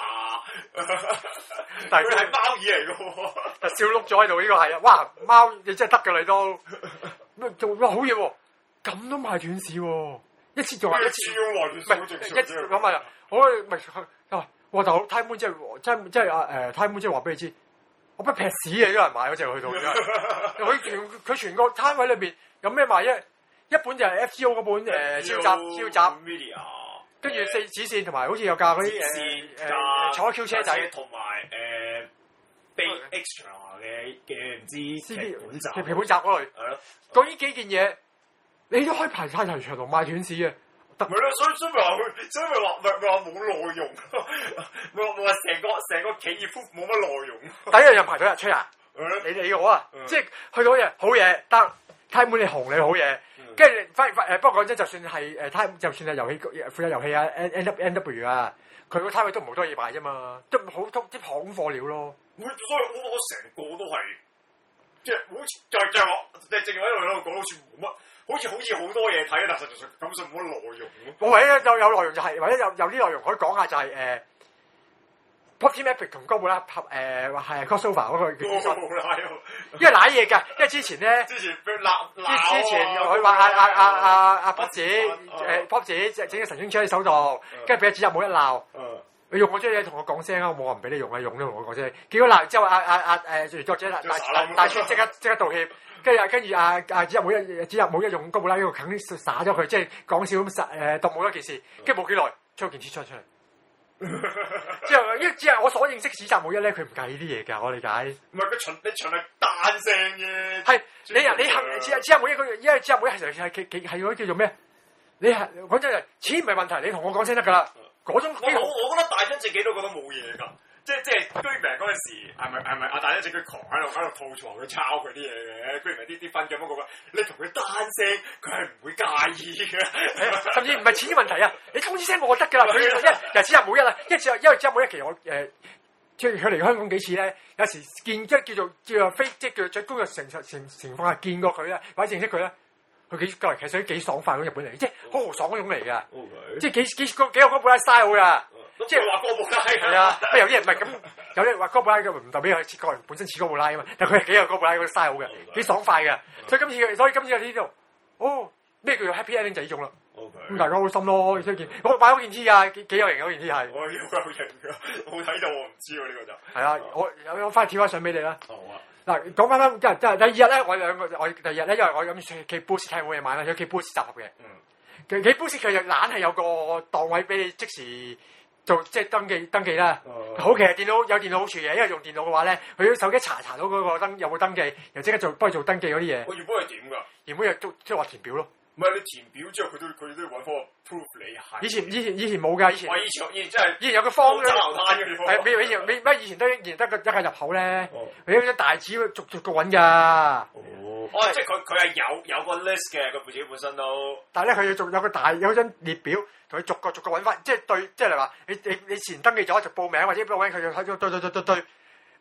Luta。但係佢係貓耳嚟嘅喎。 笑碌咗喺度，呢個係啊！哇，貓你真係得㗎你都。咩做哇好嘢喎？咁都賣斷市喎！一次仲話一次， 唔係一次咁啊！我咪啊！我大佬 Time Moon 即係即係即係啊誒 Time Moon 即係話俾你知。我不劈屎嘅，有人買嗰隻去到，佢全佢全個攤位裏邊有咩賣一一本就係 F G O 嗰本誒超集超集，跟住四指線同埋好似有架嗰啲誒誒坐 Q 車仔， 同埋誒 Big Extra 嘅嘅唔知 C D 本集， 皮本集嗰類， 係咯。 講呢幾件嘢，你都可以排晒頭長龍賣斷市嘅。 唔係咯，所以所以咪話佢，所以咪話咪咪話冇內容，咪話咪話成個成個企業冇乜內容。 第一樣排隊日出啊！你理我啊！即係去到嘢好嘢得，Time Moon你紅你好嘢，跟住反誒不過講真，就算係誒 Time 就算係遊戲負責遊戲啊 N N N W 啊，佢個攤位都唔好多嘢賣啫嘛，都好多啲行貨料咯。 所以我我成個都係即係好似就就我即係正喺度喺度講，好似冇乜。好似好似好多嘢睇，但實際上根本上冇乜內容咯。我唯一有有內容就係、是，或者有有啲內容可以講下就係、是、誒、呃、Pop Team Epic 同哥布拉合誒話係 crossover 嗰個叫做，因為賴嘢㗎，因為之前咧，之前俾鬧鬧之前佢話阿阿阿阿阿 Pop 子誒 Pop 子整整隻神經槍喺手度，跟住俾阿子入冇一鬧。你用我張嘢同我講聲啊！我冇話唔俾你用啊，用都同我講聲。結果鬧之後，阿阿阿誒作者大大大川即刻即刻道歉。跟住跟住阿阿子入冇一子入冇一用哥布拉呢個肯定灑咗佢，即係講笑咁實誒當冇一件事。跟住冇幾耐，出件 T 恤出嚟。之後因為只係我所認識史澤冇一咧，佢唔介意啲嘢㗎，我理解。唔係佢循你循係彈性嘅。係你啊！你行只只冇一個，因為只冇一係係係係係嗰啲叫做咩？你係講真係錢唔係問題，你同我講聲得㗎啦。嗰種我我我覺得大張自己都覺得冇嘢㗎。即係即係居明嗰陣時，係咪係咪阿大一隻佢狂喺度喺度吐槽佢抄佢啲嘢嘅？居明啲啲分咁樣講，你同佢單聲，佢係唔會介意嘅。甚至唔係錢嘅問題啊！你通知聲我得㗎啦。佢一又只有冇一啦，一只因為只有冇一期我誒，即係佢嚟香港幾次咧，有時見即係叫做叫做非即係叫做在工作成情情況下見過佢啦，或者認識佢咧。佢幾個人其實都幾爽快嗰日本嚟，即係好豪爽嗰種嚟㗎，即係幾幾個幾有哥布拉 style 㗎，即係話哥布拉係啊，不過有啲人唔係咁，有啲人話哥布拉嘅唔代表佢似個人本身似哥布拉啊嘛，但係佢係幾有哥布拉嗰個 style 嘅，幾爽快嘅，所以今次所以今次呢度，哦咩叫做 happy ending 就呢種啦，咁大家好心咯，呢件我買嗰件 T 啊，幾幾有型嗰件 T 係，我好有型㗎，我睇到我唔知喎呢個就係啊，我有有翻貼翻相俾你啦。嗱，講翻翻，即係即係第二日咧，我兩個我第二日咧，因為我諗住企 Boost 睇冇嘢買啦，去企 Boost 集合嘅。嗯。其企 Boost 佢就懶係有個檔位俾你即時做即係登記登記啦。哦。好，其實電腦有電腦好處嘅，因為用電腦嘅話咧，佢用手機查查到嗰個登有冇登記，又即刻做幫佢做登記嗰啲嘢。我原本係點㗎？原本就即係話填表咯。唔係你填表之後，佢都佢都要揾翻個 proof 你係。以前以前以前冇㗎，以前。我以前以前真係。以前有個方咧。係未以前未乜以前都以前得個一個入口咧。哦。佢有張大紙逐逐個揾㗎。哦。哦，即係佢佢係有有個 list 嘅，佢自己本身都。但係咧，佢要仲有個大有張列表，同佢逐個逐個揾翻，即係對，即係嚟話你你你前登記咗就報名或者報名，佢就喺度對對對對對，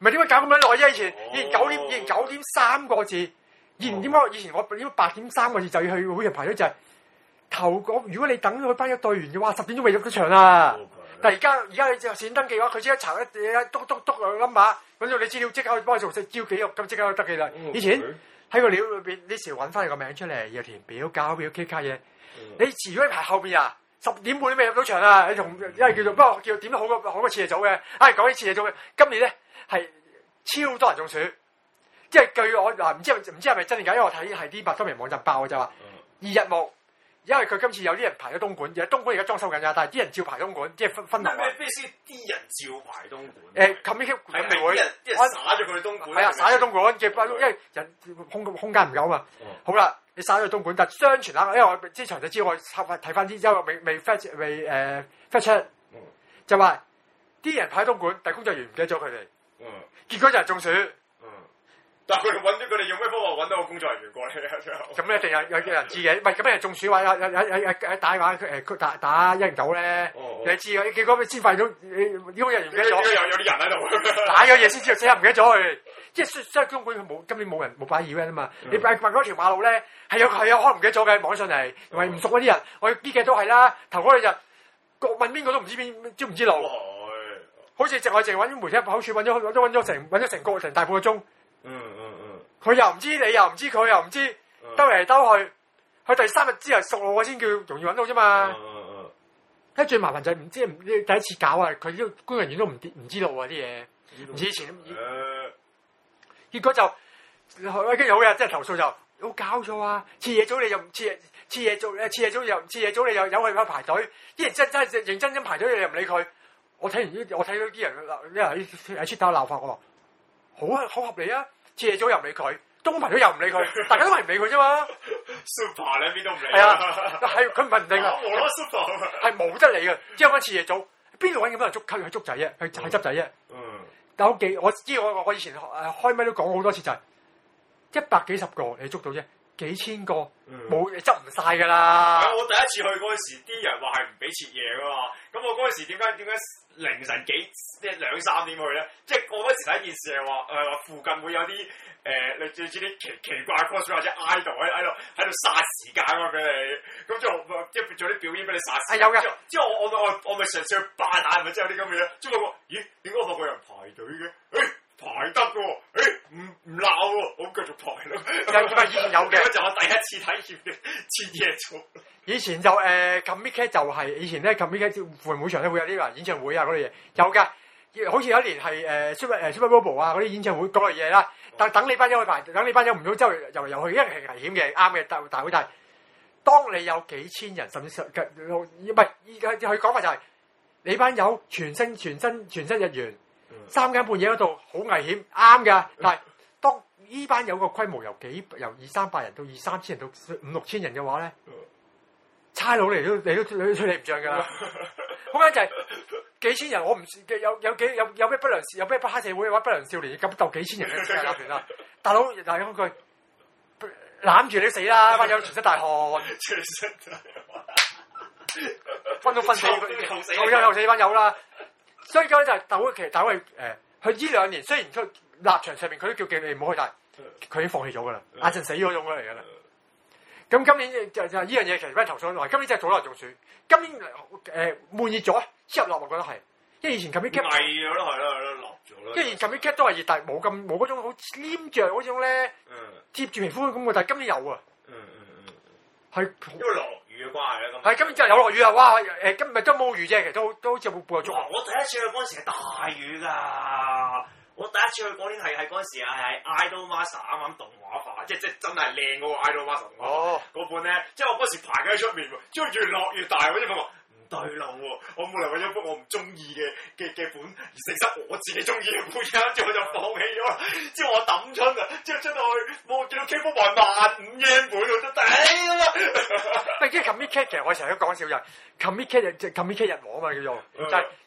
係點解搞咁樣耐啫？以前哦以前九點以前九點三個字，以前點解以前我點解八點三個字就要去會員排隊就係、是、頭嗰如果你等佢班一隊完嘅話，十點鐘未入到場啦。Okay. 但係而家而家你就先登記嘅話，佢即刻查一嘢，篤篤篤兩 number，揾到你資料即刻去幫佢做隻招記錄，咁即刻就得嘅啦。Okay. 以前喺個料裏邊，你時揾翻你個名出嚟，要填表、交表、K 卡嘢。你遲咗一排後邊啊，十點半都未入到場啊！你同因為叫做不過叫點都好過好過次日組嘅。唉，講起次日組嘅，今年咧係超多人中暑，即係據我嗱唔知唔知係咪真定假？因為我睇係啲麥當勞網站爆嘅就話二日冇。因為佢今次有啲人排咗東莞，而家東莞而家裝修緊㗎，但係啲人照排東莞，即係分分流。 咩咩先？啲人照排東莞？ 誒，冚啲係咪會？ 啲人灑咗佢去東莞。 係啊，灑咗東莞嘅，因為人空空間唔夠啊嘛。好啦，你灑咗去東莞，但係相傳啦，因為我之前就知我睇翻啲，因為未未 fetch 未誒 fetch 出，就話啲人排東莞，但係工作人員唔記得咗佢哋。嗯。結果就係中暑。 但係佢揾咗佢哋用咩方法揾到個工作人員過嚟啊？ 咁一定有有有人知嘅，唔係咁係中暑話有有有有有打話誒打打一零九咧，你知嘅，結果先發現到呢個人員唔記得咗， 有有啲人喺度打咗嘢先知道，死人唔記得咗佢，即係雖然根本佢冇今年冇人冇擺 event 啊嘛，你擺擺嗰條馬路咧係有係有可能唔記得咗嘅，網上嚟同埋唔熟嗰啲人，我啲嘅都係啦，頭嗰兩日個問邊個都唔知邊知唔知路，好似淨係淨係揾媒體口處揾咗都揾咗成揾咗成個成大半個鐘。嗯嗯嗯，佢又唔知，你又唔知，佢又唔知，兜嚟兜去，佢第三日之後熟路我先叫容易揾到啫嘛。嗯嗯，喺最麻煩就係唔知唔第一次搞啊，佢啲工作人員都唔唔知道啊啲嘢，唔似以前。誒，結果就跟住好嘅，即係投訴就有搞錯啊！次夜早你又唔次次夜早誒次夜早又次夜早你又有去去排隊，啲人真真係認真真排隊你又唔理佢。我睇完啲我睇到啲人啲人喺喺出打鬧法我話。好好合理啊！次夜早又唔理佢，東排都又唔理佢，大家都係唔理佢啫嘛。 Super 兩邊都唔理。 係啊，係佢唔係唔理啊。 我攞 Super 係冇得理嘅。之後嗰次夜早，邊度揾咁多人捉溝去捉仔啫？去係執仔啫。嗯。但我記我知我我以前誒開咪都講好多次就係一百幾十個你捉到啫，幾千個冇你執唔晒㗎啦。 我第一次去嗰陣時，啲人話係唔俾切夜㗎嘛。咁我嗰陣時點解點解？凌晨幾即係兩三點去咧，即係我嗰時睇電視係話誒話附近會有啲誒類似啲奇奇怪 cosplay 或者 idol 喺喺度喺度殺時間啊俾你，咁之後即係做啲表演俾你殺時間。係有嘅。之後我我我我咪嘗試去扮下係咪真有啲咁嘅嘢？之後我咦點解我發覺有人排隊嘅？誒排得嘅喎，誒唔唔鬧喎，我繼續排咯。 有以前有嘅。 嗰就我第一次體驗嘅切夜早。 以前就誒 comic cat 就係、是、以前咧 comic cat 會會場咧會有啲話演唱會啊嗰類嘢有㗎，好似有一年係誒、呃、super 誒、呃、super bobo 啊嗰啲演唱會嗰類嘢啦。但等你班友去排，等你班友唔到周圍遊嚟遊去，因為係危險嘅，啱嘅大大會大。當你有幾千人甚至上唔係佢講法就係、是、你班友全身全身全身日元，三更半夜嗰度好危險，啱㗎。但係當呢班友個規模由幾由二三百人到二三千人到五六千人嘅話咧。差佬嚟都你都你都吹你唔脹㗎啦，好簡單就係幾千人，我唔有有幾有有咩不良有咩不黑社會嘅話不良少年咁鬥幾千人嘅集團啦，大佬嗱講句攬住你死啦，班友全身大汗， 全身大汗， 分都分死佢，又又死班友啦，所以講就係鬥其實鬥係誒，佢呢兩年雖然佢立場上面佢都叫叫你唔好去，但係佢已經放棄咗㗎啦，眼陣死嗰種嚟㗎啦。咁今年就就呢樣嘢其實俾人投訴落嚟，今年真係早多人中暑。今年誒悶熱咗，之後落我覺得係，因為以前 comic cap 係咗啦，係啦，係啦，落咗啦。 因為以前 comic cap 都係熱，但係冇咁冇嗰種好黏著嗰種咧，貼住皮膚咁嘅，但係今年有啊。嗯嗯嗯，係因為落雨嘅關係啦。 係今年真係有落雨啊！哇誒，今日都冇雨啫，其實都都好似有半個鐘。 我第一次去嗰陣時係大雨㗎。我第一次去嗰年係係嗰陣時係係 Idol Master 啱啱動畫化，即即真係靚嗰個 Idol Master 動畫化嗰本咧，即係我嗰時排緊喺出面喎，之後越落越大，我先發覺唔對路喎，我冇理由為咗一本我唔中意嘅嘅嘅本而承受我自己中意嘅本，之後我就放棄咗啦。之後我抌春啊，之後出到去我見到 K 波賣萬五yen本，我都頂啦。 喂，即係 comic cat 其實我成日都講笑人 comic cat 即係 comic cat 日王啊嘛叫做，就係、是。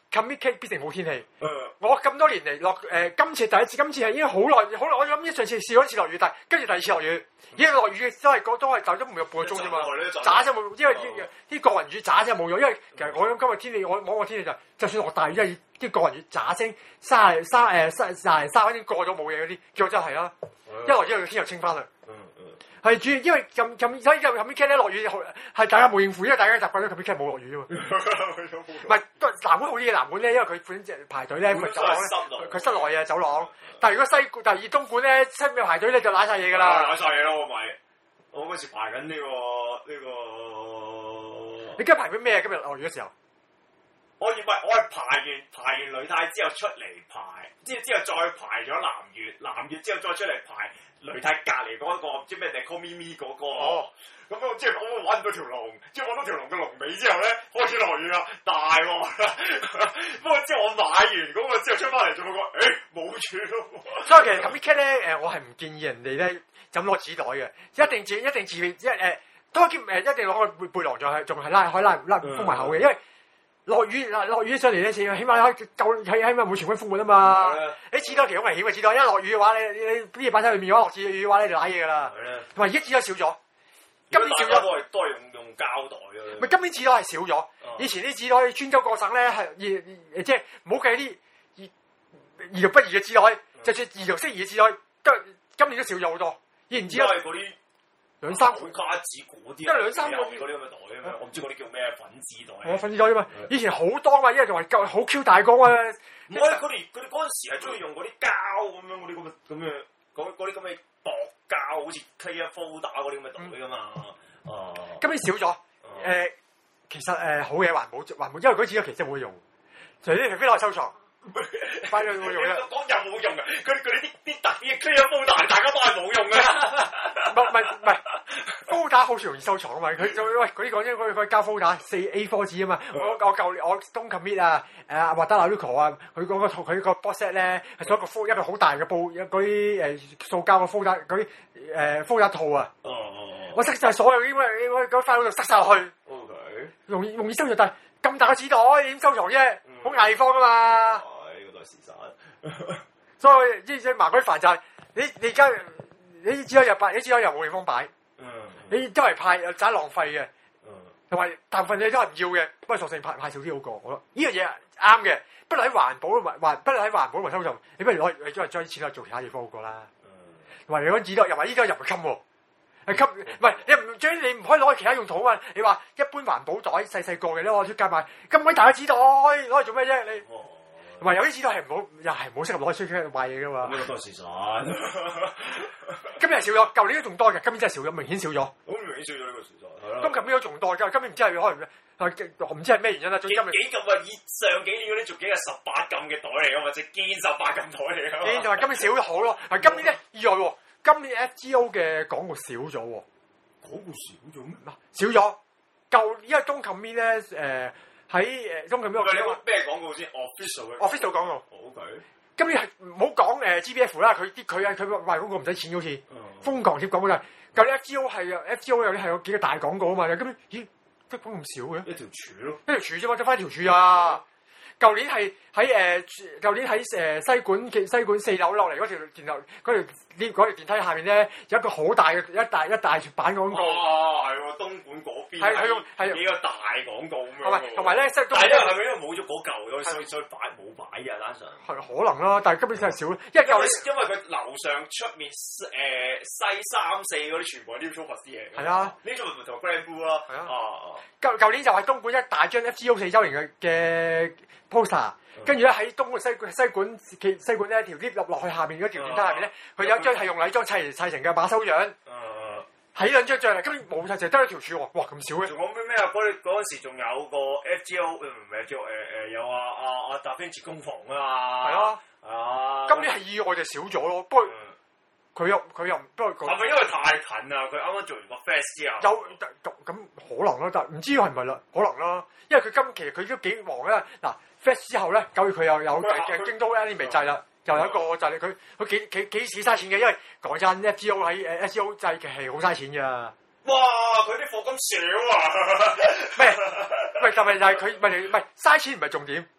commit cake 必定好天氣。 嗯、 我咁多年嚟落誒，今次第一次，今次係已經好耐好耐。我諗一上次試過一次落雨，但係跟住第二次落雨，而家落雨嘅都係個都係就都唔夠半個鐘啫嘛，渣啫冇，因為啲啲過雲雨渣啫冇用。因為其實我諗今日天氣，我摸個天氣就就算落大雨，因為啲過雲雨渣聲沙嚟沙誒沙沙嚟沙嗰啲過咗冇嘢嗰啲，叫真係啦。一落雨個天又清翻啦。係主要，因為咁咁所以咁咁 K 咧落雨係大家冇應付，因為大家習慣咗咁 K 冇落雨啊嘛。唔係南門好啲嘅南門咧，因為佢本身排隊咧，佢走廊咧，佢室內啊走廊。但係如果西但係熱東莞咧，西面排隊咧就揦晒嘢㗎啦。 揦晒嘢咯，我咪我嗰時排緊呢個呢個。 你今日排緊咩？今日落雨嘅時候。 我以為我係排完排完雷泰之後出嚟排，之之後再排咗南越，南越之後再出嚟排雷泰隔離嗰個唔知咩定 call 咪咪嗰個。哦，咁我即係我揾唔到條龍，即係揾到條龍嘅龍尾之後咧，開始落雨啦，大鑊啦。不過之後我買完嗰個之後出翻嚟，就發覺誒冇住咯。 所以其實咁啲 cat 咧，誒我係唔建議人哋咧就攞紙袋嘅，一定自一定自一誒多件誒一定攞個背背囊，仲係仲係拉可以拉拉封埋口嘅，因為。落雨嗱落雨上嚟咧，起碼可以夠起起碼冇全軍覆沒啊嘛！你紙袋其實好危險嘅，紙袋一落雨嘅話，你你啲嘢擺喺裏面，如果落住雨嘅話咧，你就瀨嘢㗎啦。同埋而家紙袋少咗，今年少咗都係都係用用膠袋嘅。 咪今年紙袋係少咗，以前啲紙袋穿州過省咧係易即係唔好計啲易易讀不易嘅紙袋，就算易讀適宜嘅紙袋，今今年都少咗好多。以前紙袋嗰啲。兩三本卡紙嗰啲， 因為兩三個嗰啲咁嘅袋啊嘛，我唔知嗰啲叫咩粉紙袋。 我粉紙袋啫嘛，以前好多嘛，因為仲係夠好 Q 大個啊。 唔係，佢哋佢哋嗰陣時係中意用嗰啲膠咁樣嗰啲咁嘅咁嘅嗰嗰啲咁嘅薄膠，好似 Clear Folder 嗰啲咁嘅袋噶嘛。哦， 今年少咗。誒，其實誒好嘅環保環保，因為嗰紙其實冇用，除非除非攞去收藏。快啲冇用嘅， 講又冇用嘅，佢佢哋啲啲特啲嘅 Clear Folder，大家都係冇用嘅。 唔唔唔係，高打好似容易收藏啊嘛！佢就喂嗰啲講真，佢佢交高打四 A 四紙啊嘛！我我舊年我東 commit 啊，誒或者 Luco 啊，佢嗰個佢個 box set 咧係做一個 fold 一個好大嘅布，嗰啲誒塑膠嘅 fold 打嗰啲誒 fold 套啊！哦哦我塞晒所有啲咩嗰嗰塊嗰度塞晒落去。O K。容易容易收藏，但係咁大個紙袋點收藏啫？好危方啊嘛！ 係呢個都係事實。 所以即係麻鬼煩就係你你而家。你只可以入擺，你只可以又冇地方擺。嗯，你周圍派又盞浪費嘅。嗯，同埋大部分嘢都係唔要嘅，不過索性派派少啲好過。我覺得呢樣嘢啱嘅，不如喺環保環環，不如喺環保同埋收藏，你不如攞你將將啲錢去做其他地方好過啦。嗯，同埋你講紙袋，又話依家又唔係襟喎，係襟唔係你唔將你唔可以攞去其他用途啊嘛？你話一般環保袋細細個嘅咧，我出街買咁鬼大嘅紙袋，攞嚟做咩啫？你？哦同埋有啲紙袋係唔好，又係唔好適合攞出去賣嘢噶嘛。 呢個都係事實。 今年係少咗，舊年都仲多嘅，今年真係少咗，明顯少咗。 好明顯少咗呢個事實，係啦。 今年都仲多㗎，今年唔知係可能係唔知係咩原因啦。幾幾咁啊？以上幾年嗰啲仲幾係十八禁嘅袋嚟㗎嘛，即係堅十八禁袋嚟㗎。 堅就係今年少咗好咯。係今年咧意外喎，今年 F G O 嘅廣告少咗喎。 廣告少咗咩？ 嗱，少咗。舊因為東冚面咧誒。喺誒中近邊個？ 你講咩廣告先 ？official 嘅 official 廣告。 O K。 今年係唔好講誒 G B F 啦，佢啲佢啊佢賣廣告唔使錢好似，瘋狂貼廣告就係。舊年 F G O 係 F G O 有啲係有幾個大廣告啊嘛，咁咦即係講咁少嘅？ 一條柱咯， 一條柱啫嘛，得翻一條柱啊！舊年係喺誒，舊年喺誒西館嘅西館四樓落嚟嗰條電樓嗰條呢嗰條電梯下面咧，有一個好大嘅一大一大版廣告。 哦，係喎，東莞嗰邊係係用係幾個大廣告咁樣。同埋同埋咧，即係但係因為係咪因為冇咗嗰嚿，所以所以擺冇擺嘅單上。 係可能啦，但係根本真係少，因為舊年因為佢樓上出面誒西三四嗰啲全部係 New Shoppers 嘢。 係啊 ，New Shoppers 同 Grand Blue 啦。係啊。啊。舊舊年就係東莞一大張 F G O 四週年嘅嘅 poster。跟住咧喺東莞西館西館西西館咧條 lift 落落去下面嗰條電梯下面咧，佢有一張係用禮裝砌砌成嘅馬修樣，喺兩張像嚟，今年冇晒，淨係得一條柱喎，哇咁少嘅！ 仲有咩咩啊？嗰嗰陣時仲有個 F G O 唔係叫誒誒有啊啊啊達芬奇工房啊嘛，係啊，啊今年係意外就少咗咯，不過佢又佢又不過係咪因為太近啊？佢啱啱做完個 fest 之後， 有咁咁可能啦，但唔知係咪啦，可能啦，因為佢今期佢都幾忙啊嗱。Fest 之後咧，九月佢又有嘅京都 anime 制啦，又有一個就係佢佢幾幾幾時嘥錢嘅，因為講真 F G O 喺誒 F G O 制嘅係好嘥錢㗎。 哇！佢啲貨咁少啊！ 咩？唔係就係就係佢唔係唔係嘥錢唔係重點，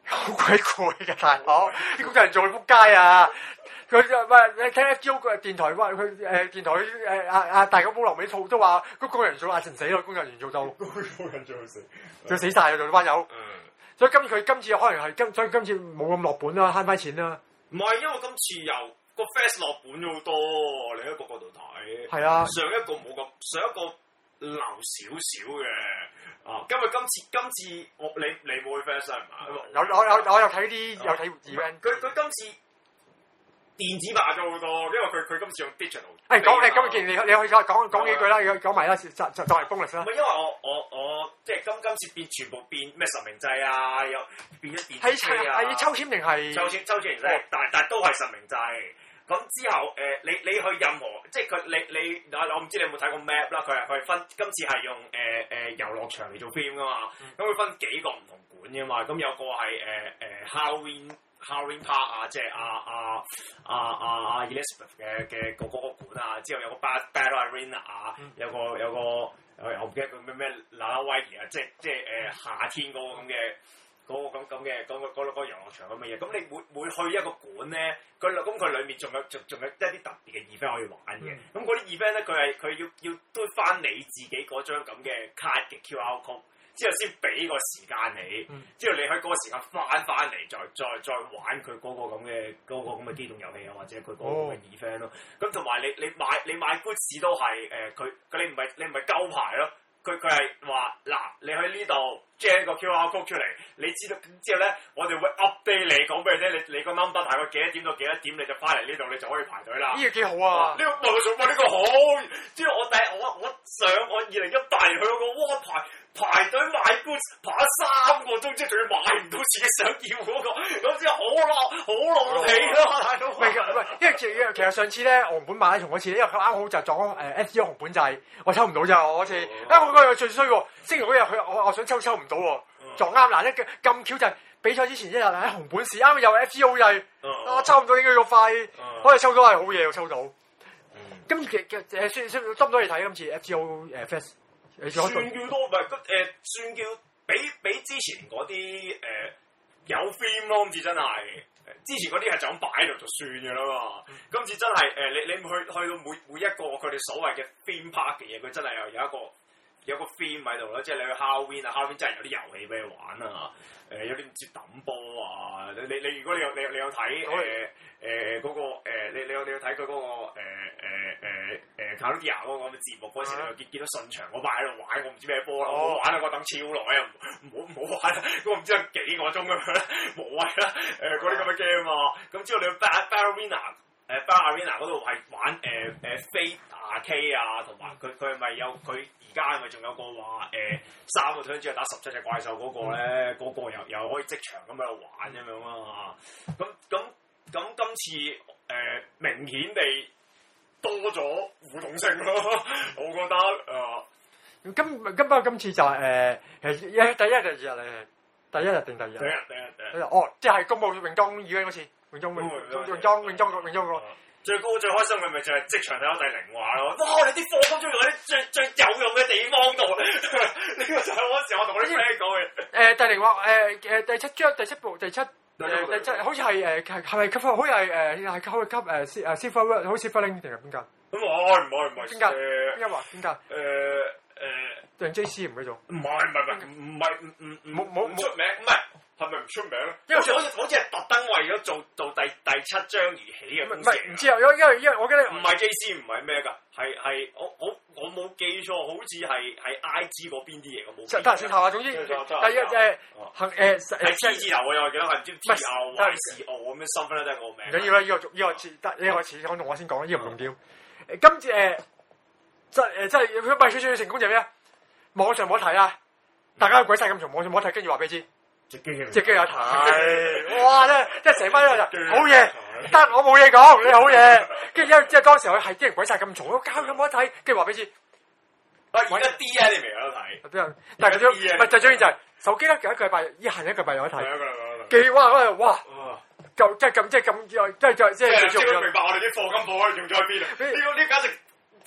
好鬼攰嘅大佬，啲工作人做到撲街啊！佢喂你聽 F G O 個電台話佢誒電台誒阿阿大狗寶留尾套都話嗰工作人員做阿成死咯，工作人員做到工作人做到死，做死曬啊！做班友。所以今佢今次可能係今所以今次冇咁落本啦，慳翻錢啦。 唔係因為今次又個 fans 落本咗好多，另一個角度睇。係啊， 上一個冇咁，上一個流少少嘅。啊，因為今次今次我你你冇去 fans 係嘛？ 有我有我有睇啲有睇 event。 佢佢今次電子化咗好多，因為佢佢今次用 digital。 誒講誒今件你你可以講講幾句啦，講埋啦，就就就係 bonus 啦。 唔係因為我我我即係今今次變全部變咩實名制啊，又變咗電子機啊。 係係抽籤定係？ 抽籤抽籤形式，但但都係實名制。咁之後誒、呃，你你去任何即係佢你你我唔知你有冇睇過 map 啦，佢係佢係分今次係用誒誒、呃呃、遊樂場嚟做 film 噶嘛，咁佢、嗯、分幾個唔同館噶嘛，咁有個係誒誒 Halloween Halloween Park 啊，即係阿阿阿阿阿 Elizabeth 嘅嘅嗰嗰個館啊，之後有個 Battle Arena 啊，有個有個誒我唔記得佢咩咩啦啦威兒啊，即係即係誒、呃、夏天嗰個咁嘅。嗰個咁咁嘅嗰個嗰個嗰個遊樂場咁嘅嘢，咁你每每去一個館咧，佢咁佢裏面仲有仲仲有一啲特別嘅 event 可以玩嘅。咁嗰啲 event 咧，佢係佢要要堆翻你自己嗰張咁嘅卡嘅 Q R code，之後先俾個時間你，嗯、之後你喺嗰個時間翻翻嚟，再再再玩佢嗰個咁嘅嗰個咁嘅機動遊戲啊，或者佢嗰個咁嘅 event 咯。咁同埋你你買你買 goods 都係誒佢佢你唔係你唔係鳩牌咯。佢佢係話嗱，你去呢度 generate 個 Q R code 出嚟，你知道之後咧，我哋會 update 你講俾你聽，你你個 number 大概幾多點到幾多點，你就翻嚟呢度，你就可以排隊啦。呢個幾好啊！呢、這個我做過呢個好，之後我第我我上我二零一八年去嗰個哇排排隊買 goods 排咗三個鐘，即係仲要買唔到自己想要嗰、那個，咁之後好浪好浪氣咯，大佬。唔係唔係，因為其實其實上次咧紅本馬拉松嗰次，因為佢啱好就撞誒 F G O 紅本掣，我抽唔到咋我嗰次，啊我嗰日最衰喎，星期嗰日佢我我想抽抽唔到喎，撞啱嗱一咁巧就係比賽之前一日喺紅本市啱又 F G O 掣，我抽唔到應該要快，可以抽到係好嘢，抽到。咁其實誒算算多唔多嘢睇今次 F G O 誒 Fest？算叫多唔係誒，算叫比比之前嗰啲誒有 theme 咯，今次真係。之前嗰啲係就咁擺喺度就算嘅啦嘛，嗯、今次真係誒、呃、你你去去到每每一個佢哋所謂嘅 theme park 嘅嘢，佢真係有有一個有一個 theme 喺度咯，即係你去 Halloween 啊 Halloween 真係有啲遊戲俾你玩啊，誒、呃、有啲唔知抌波啊，你你你如果你有你你有睇誒誒嗰個、呃、你你有你有睇佢嗰個誒誒誒誒卡路迪亞嗰個咁嘅節目嗰時，你又見見到順場嗰班喺度玩，我唔知咩波啦，我冇玩啊，我等超耐啊，唔好唔好玩啦，我唔知有幾個鐘咁樣咧，無謂啦，誒嗰啲咁嘅 game 啊，咁之後你去 Battle Arena 誒 Battle Arena 嗰度係玩誒誒飛 arcade 啊，同埋佢佢係咪有佢而家係咪仲有個話誒三個 turn 之後打十七隻怪獸嗰個咧，嗰、嗯、個又又可以即場咁喺度玩咁樣啊，咁咁咁今次誒、呃、明顯地多咗互動性咯，我覺得啊，今今不過今次就係誒其實一第一日第二日嚟，第一日定第二日？第一日第一日第一日哦，即係公佈泳裝已經嗰次。泳裝泳泳泳裝泳裝個泳裝個最高最開心嘅咪就係即場睇到第零話咯！哇！你啲貨咁中意喺啲最最有用嘅地方度，呢個就係我嗰時我同我啲 friend 講嘅。誒第零話誒誒第七章第七部第七誒第七好似係誒係係咪級好似係誒係級級誒誒 Silver 好似 Silver 定係邊間？咁我唔係唔係邊間？邊間話邊間？誒誒定 J C 唔記得咗？唔係唔係唔係唔係唔唔唔冇冇出名唔係。係咪唔出名咧？因為好似好似係特登為咗做做第第七章而起嘅。唔係唔知啊，因為因為因為我記得唔係 J C 唔係咩㗎，係係我我我冇記錯，好似係係 I G 嗰邊啲嘢，我冇。得得先頭啊，總之第一誒行誒係 T 字頭嘅，我記得係唔知 T O Y C O 咁樣 something 都係個名。唔緊要啦，呢個呢個詞得呢個詞講同我先講，呢個唔重要。今次誒即係誒即係佢賣出最成功就係咩？網上冇得睇啊！大家鬼晒咁從網上冇得睇，跟住話俾你知。隻機隻機有睇，哇！真即係成班人就好嘢，得我冇嘢講，你好嘢。跟住即係當時佢係啲人鬼晒咁重，我交有冇得睇？跟住話俾你知，啊而家 D 啊，你未有得睇？啲人，但係佢唔係最重要就係手機咧，有一個禮拜一行一個禮拜有得睇。幾哇哇！就即係咁即係咁即係即係即係即係明白我哋啲課金課用咗喺邊啊？呢個呢簡直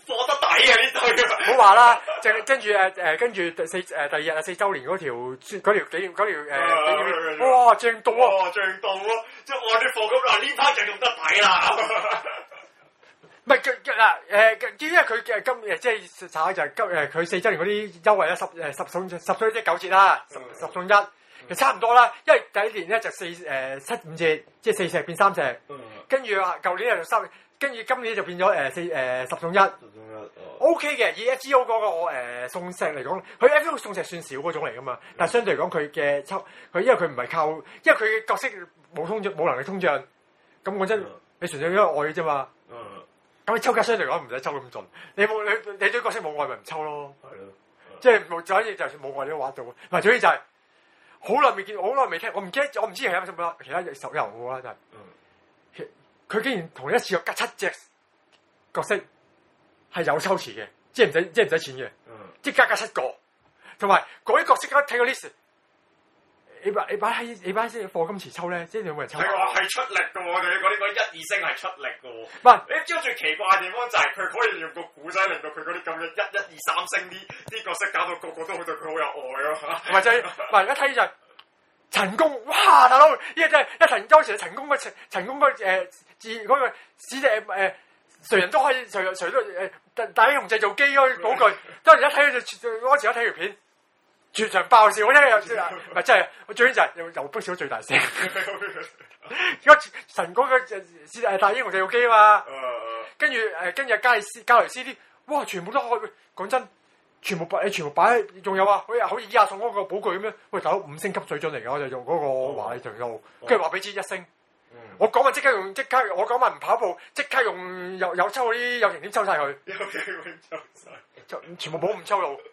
貨得抵啊呢對。 唔好話啦，跟跟住誒誒，跟住第四誒第二日啊四週年嗰條嗰條紀念嗰條誒，哇正到啊！ 正到啊！即係我啲貨咁嗱呢 part 就用得抵啦。 唔係嗱誒，因為佢嘅今誒即係炒就係今誒佢四週年嗰啲優惠咧十誒十送十送即係九折啦，十十送一，其實差唔多啦。因為第一年咧就四誒七五折，即係四隻變三隻，跟住啊舊年又三，跟住今年就變咗誒四誒十送一。O K 嘅，以 F G O 嗰個誒送石嚟講，佢 F G O 送石算少嗰種嚟噶嘛，但係相對嚟講佢嘅抽佢因為佢唔係靠，因為佢嘅角色冇通脹冇能力通脹，咁講真，你純粹因為愛啫嘛。咁你抽卡相對嚟講唔使抽咁盡，你冇你你對角色冇愛咪唔抽咯。係咯，即係冇就可以就算冇愛你都玩到。唔係，總之就係好耐未見，好耐未聽，我唔記得，我唔知係有冇其他手遊嘅啦，就係。嗯。佢竟然同一次過加七隻角色係有抽詞嘅，即係唔使即係唔使錢嘅。嗯。即係加加七個，同埋嗰啲角色睇個 list。你把你把喺你把先課金池抽咧，即係有冇人抽？ 係話係出力嘅喎，你嗰啲嗰一二星係出力嘅喎。 唔係， 你知道最奇怪嘅地方就係佢可以用個古仔令到佢嗰啲咁嘅一一二三星啲啲角色搞到個個都好對佢好有愛咯嚇。 同埋就係，唔係而家睇就係陳宮，哇大佬，呢個真係一陳當時陳宮嘅陳陳宮嘅誒字嗰個史隻誒誰人都可以誰誰都誒大大英雄製造機嗰嗰句，當時一睇就嗰時一睇條片。全場爆笑，我真係有，唔係真係，我最緊就係又又不笑最大聲。如果神嗰個誒大英雄製造機啊嘛，跟住誒跟住加利斯加雷斯啲，哇全部都開，講真，全部擺你全部擺，仲有啊，好似好似依家送嗰個寶具咁樣，喂大佬五星級水準嚟㗎，我就用嗰個華麗長路，跟住話俾知一星。嗯、我講話即刻用，即刻我講話唔跑步，即刻用有有抽嗰啲有型點抽晒佢， 有型點抽晒， 全部冇唔抽路。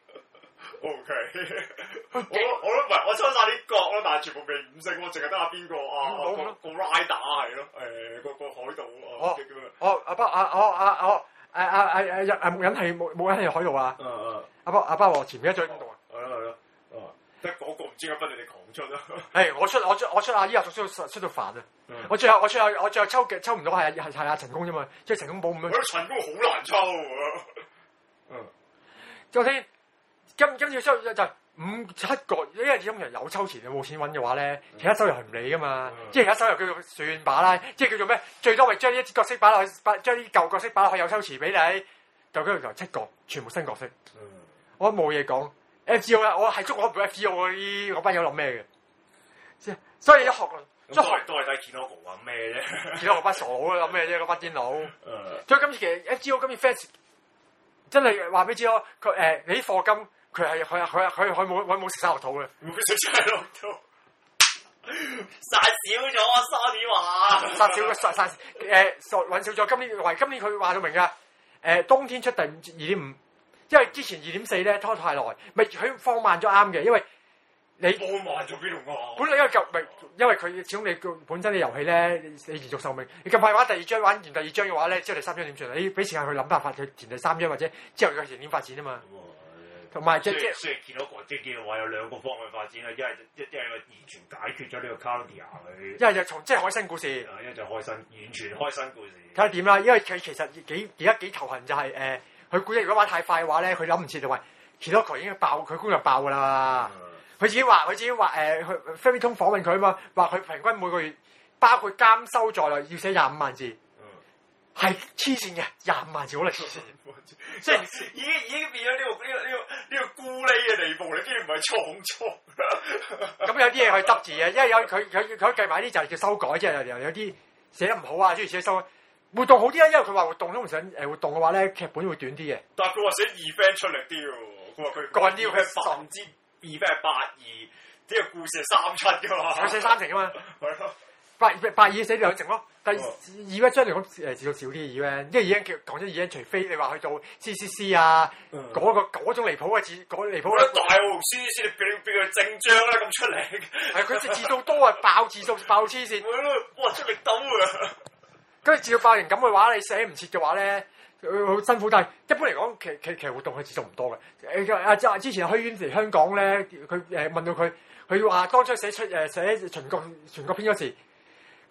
O K， 我我都唔係，我抽晒啲角咯，但係全部未五星，我淨係得阿邊個啊？個個 Rider 係咯，誒個個海盜啊，叫咩？ 我阿包阿我阿我誒阿誒誒阿木人係木木人係海盜啊！阿包阿包我前面一張邊度啊？ 係咯係咯，哦，即係嗰個唔知點解你哋狂出啦。 係我出我出我出阿依亞出出出到煩啊！我最後我最後我最後抽嘅抽唔到係係係阿陳宮啫嘛，即係陳宮寶咁樣。 我覺得陳宮好難抽喎。 嗯，昨天。今今次收就就五七個，因為通常有抽錢冇錢揾嘅話咧，其他收入係唔理噶嘛。嗯、即係其他收入叫做算把啦，即係叫做咩？最多咪將一啲角色擺落去，將啲舊角色擺落去有抽錢俾你，就嗰度就七個，全部新角色。嗯、我都冇嘢講。F G O 啦，我係捉我唔 F G O 嗰啲嗰班友諗咩嘅？即係所以一學， 都係都係睇 Kinogo 諗咩啫 ？Kinogo 班傻佬諗咩啫？嗰班癲佬。所以今次其實 F G O 今次 fans 真係話俾你知咯，佢誒你啲課金。佢係佢佢佢佢冇佢冇食晒落肚嘅， 冇食晒落肚，殺少咗啊！Sony 話殺少咗殺殺誒揾少咗。今年為今年佢話到明㗎，誒、呃、冬天出第五二點五，因為之前二點四咧拖太耐，咪佢放慢咗啱嘅，因為你放慢咗邊度啊？ 本嚟因為舊咪因為佢始終你本身啲遊戲咧，你延續壽命，你咁快玩第二章玩完第二章嘅話咧，之後第三章點算啊？你俾時間去諗辦法去填第三章或者之後嘅情點發展啊嘛。同埋即即雖然見到個即見到話有兩個方向發展啦，一係一一係完全解決咗呢個 Cardia 佢， 一係就從即係開新故事， 一係就開新完全開新故事。 睇下點啦，因為佢其實幾而家幾頭痕就係、是、誒，佢、呃、估計如果玩太快嘅話咧，佢諗唔切就話 Kiriko 已經爆佢攻略爆㗎啦。佢、嗯、自己話佢自己話誒，佢 Fairytone 訪問佢啊嘛，話佢平均每個月包括監收在內要寫廿五萬字。係黐線嘅，廿五萬字好嚟黐線， 即係已經已經變咗呢個呢個呢個呢個咕喱嘅地步，你竟然唔係創作。 咁有啲嘢去執字嘅，因為有佢佢佢計埋啲就係叫修改，即係有有啲寫得唔好啊，諸如此類修改。活動好啲啊，因為佢話活動都唔想誒活動嘅話咧，劇本會短啲嘅。 但係佢話寫 event 出嚟啲喎，佢話佢幹啲佢百分之 event 係八二，呢個故事係三七㗎嘛， 佢寫三成啊嘛， 係咯， 八八二寫兩成咯。但係二 event 相對講誒字數少啲嘅 event，因為已經叫講咗 event，除非你話去到 C C C 啊嗰、嗯嗰個嗰種離譜嘅字，嗰離譜嘅大喎 C C C 你俾俾佢正章啦咁出嚟， 係佢字數多啊，爆字數爆黐線， 哇出力兜啊！ 跟住字數爆成咁嘅話，你寫唔切嘅話咧，好辛苦。但係一般嚟講，其其其實活動佢字數唔多嘅。誒啊之之前虛淵嚟香港咧，佢誒問到佢，佢話當初寫出誒寫全國全國篇嗰時。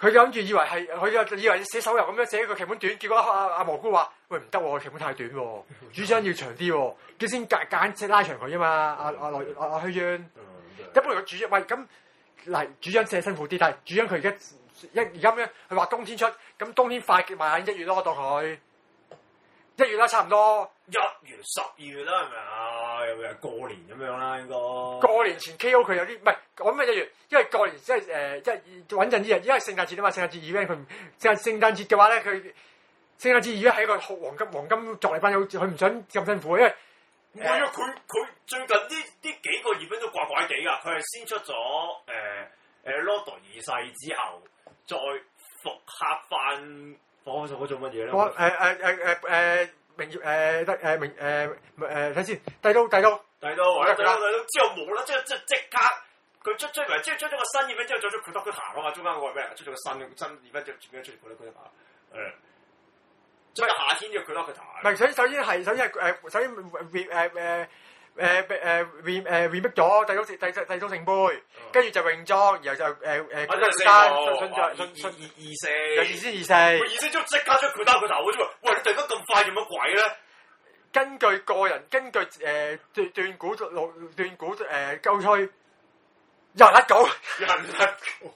佢諗住以為係佢就以為寫手遊咁樣寫個劇本短，結果阿阿蘑菇話：喂唔得喎，劇本太短喎，主張要長啲喎，佢先夾硬即拉長佢啊嘛！阿阿羅阿阿虛淵，一般嚟講主張喂咁嗱，主張寫辛苦啲，但係主張佢而家一而家咁樣，佢話冬天出，咁冬天快結埋一月咯，我當佢一月啦，差唔多一月十二月啦，係咪啊？又係過年咁樣啦，應該過年前 K O 佢有啲唔係講咩一月，因為過年即係誒即係穩陣啲啊，因為聖誕節啊嘛，聖誕節 event 佢聖聖誕節嘅話咧，佢聖誕節 event 係一個黃金黃金作禮班，佢唔想咁辛苦，因為唔係啊，佢佢最近呢呢幾個 event 都怪怪地㗎，佢係先出咗誒誒 Lotto 二世之後，再復刻翻嗰種嗰種乜嘢咧？ 我誒誒誒誒誒明誒得誒明誒誒睇先，遞到遞到遞到，或者遞到遞到之後冇啦，即係即係即刻佢出出嚟，即係出咗個新 event 之後，再出佢得佢行啊嘛，中間嗰個咩？出咗個新新 event 之後，轉咗出嚟佢得佢得行誒。即係夏天嘅佢得佢行。 唔係首首先係首先係誒首先 re 誒誒誒誒 re 誒 remake 咗遞到遞遞遞到聖杯，跟住就泳裝，然後就誒誒佢得山信信信信二四， 有二先二四。 二四之後即刻出佢得佢頭嘅啫喎！喂，你突然間咁快做乜鬼咧？ 根據個人，根據誒斷斷估斷估誒鳩吹，人甩稿， 人甩稿，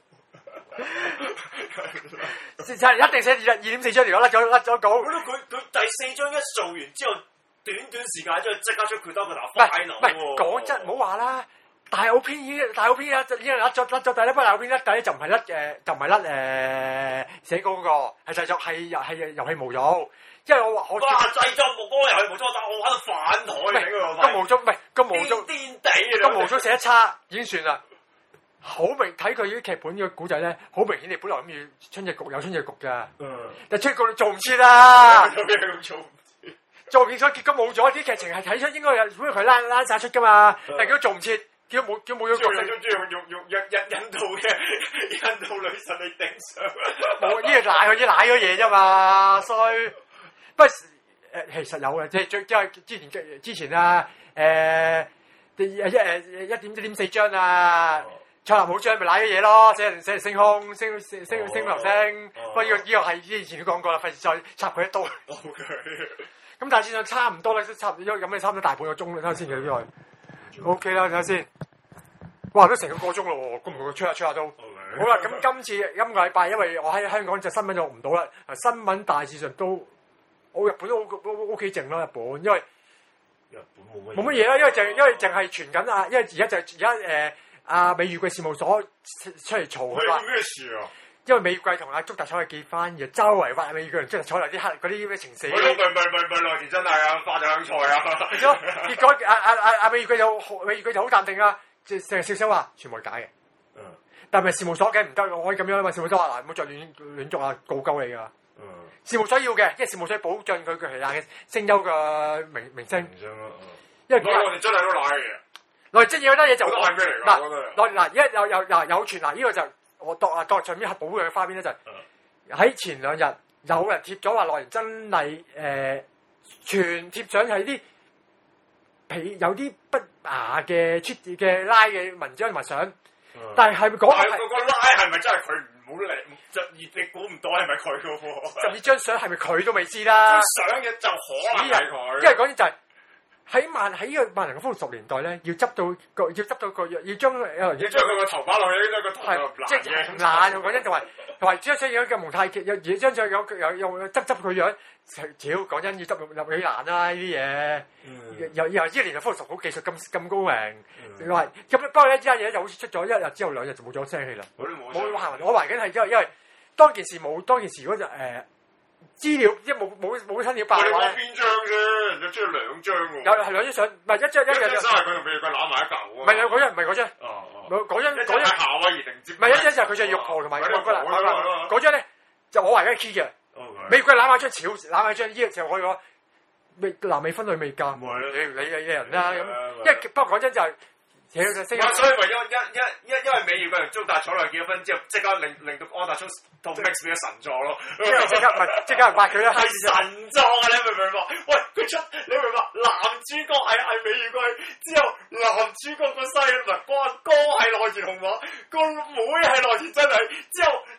就係一定寫二二點四張條，甩咗甩咗稿。 佢佢第四張一做完之後，短短時間之後即刻出佢得佢頭快腦喎！ 唔係講真，唔好話啦，大澳篇已經大澳篇已經甩咗甩咗第一筆大澳篇，甩第一就唔係甩誒，就唔係甩誒寫稿嗰個，係製作係係遊戲模組。因為我話我哇製作木哥又係無裝，但我喺度反台嚟㗎喎。 個無裝唔係個無裝癲癲地啊！ 個無裝寫得差已經算啦。好明睇佢啲劇本嘅古仔咧，好明顯你本來諗住春日局有春日局㗎。嗯。但春日局你做唔切啦。 有咩咁做唔切？ 做唔切咗，結果冇咗啲劇情係睇出應該有，本來佢拉拉曬出㗎嘛。但係佢做唔切，叫冇叫冇咗角色。 用用用用印印印度嘅印度女神嚟頂上。 冇呢個賴佢啲賴咗嘢啫嘛，衰。不過誒其實有嘅，即係最即係之前之前啊誒一誒一點一點四張啊，蔡瀾冇張咪賴咗嘢咯，寫寫星空星星星星流星。不過呢個呢個係之前都講過啦，費事再插佢一刀。咁但係先差唔多啦，都差唔多咁你差唔多大半個鐘啦，睇下先嘅呢個。O K 啦，睇下先。哇！都成個個鐘咯喎，咁唔會吹下吹下都。好啦，咁今次今個禮拜，因為我喺香港隻新聞就唔到啦，新聞大致上都。我日本都都屋企靜咯，日本，因為日本冇乜冇乜嘢啦，因為淨因為淨係傳緊啊，因為而家就而家誒阿美月桂事務所出嚟嘈佢話咩事啊？ 因為美月桂同阿竹達彩係結婚，而周圍挖美月桂同竹達彩嚟啲黑嗰啲咩情死。 唔係唔係唔係內田真係啊，發咗香菜啊！ 結果結果阿阿阿阿美月桂就美月桂就好淡定啊，成日笑笑話全部係假嘅。嗯。但係事務所梗唔得，我可以咁樣啊嘛！事務所話嗱，唔好再亂亂捉啊，告鳩你㗎。嗯，事務所要嘅，因為事務所保障佢佢旗下嘅聲優嘅明明星。明星咯，因為我哋真係都賴嘅。 內即係有得嘢就賴咩嚟㗎？ 嗱嗱嗱，而家有有嗱有傳嗱，呢個就我度啊度上面係保嘅花邊咧，就喺前兩日有人貼咗話內田真麗誒全貼上係啲皮有啲不雅嘅出嘅拉嘅文章同埋相，但係係咪講係嗰個拉係咪真係佢？唔好嚟，就你估唔到係咪佢嘅喎？ 甚至張相係咪佢都未知啦。 張相嘅就可能係佢。 因為講緊就係喺萬喺呢個萬能嘅風俗年代咧，要執到個要執到個要將要將佢個頭擺落去，呢個頭即係唔爛。講真就係同埋張相有個蒙太奇，有而張相有有有執執佢樣，屌講真要執入入幾難啦呢啲嘢。又又呢個年代風俗好技術咁咁高明，你話咁不過呢家嘢就好似出咗一日之後兩日就冇咗聲氣啦。冇行我懷緊係因為因為當件事冇當件事如果就誒資料即係冇冇冇新料爆嘅話咧。 邊張啫？人哋出咗兩張喎。 有係兩張相，唔係一張一張。 一張係佢同佢佢攬埋一嚿喎。 唔係嗰張唔係嗰張。 哦哦。 嗰張嗰張係夏威夷定接？ 唔係一張就係佢着浴袍同埋嗰個嗱嗰張咧就我懷緊係 key 嘅。美國攬埋張潮攬埋張呢個就可以講未男未婚女未嫁。 唔係啦， 你你嘅人啦咁，因為不過講真就係。所以咪因因因因因為美月桂同中達彩來結咗婚之後，即刻令令到安達充同 Max 變咗神作咯。 即刻即刻唔係即刻挖佢啦！ 係神作啊！你明唔明白？喂，佢出你明唔明白？男主角係係美月桂，之後男主角個細唔係個阿哥係內田雄馬，個妹係內田真係，之後之後阿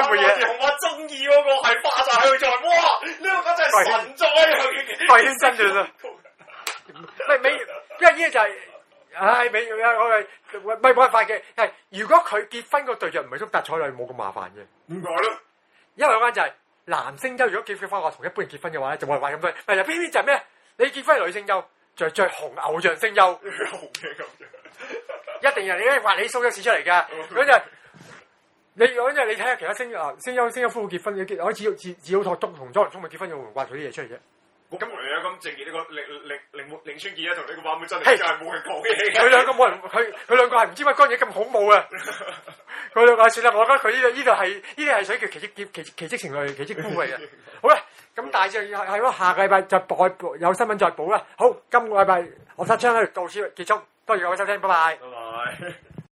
嘅嘢。 紅馬中意嗰個係化晒去在，哇！呢個簡直係神哉啊！ 廢天新亂啊！咪美，因為呢就係、是，唉美，我係咪冇辦法嘅？係如果佢結婚個對象唔係速達彩禮，冇咁麻煩嘅。 點解咧？ 因為嗰間就係、是、男星優，如果結婚話同一般人結婚嘅話咧，就冇人話咁多。咪就偏偏就係咩？你結婚係女星優，就係着紅偶像星優， 紅嘅咁樣。 一定係你咧畫你 show 一次出嚟㗎。咁就你嗰陣你睇下其他星啊星優星優夫婦結婚，你結我只要只只好托督同莊聰咪結婚用畫佢啲嘢出嚟啫。 咁嚟啊！咁正義呢個令令令令令孫健一同呢個版本真係真係冇人講嘅。 佢兩個冇人，佢佢兩個係唔知乜乾嘢咁恐怖啊！佢兩個算啦，我覺得佢呢度呢度係呢啲係屬於叫奇蹟奇奇奇蹟情侶、奇蹟夫嚟嘅。好啦，咁大致係係咯，下個禮拜就再有新聞再補啦。好，今個禮拜我殺槍喺度到此結束，多謝各位收聽，拜拜。 拜拜。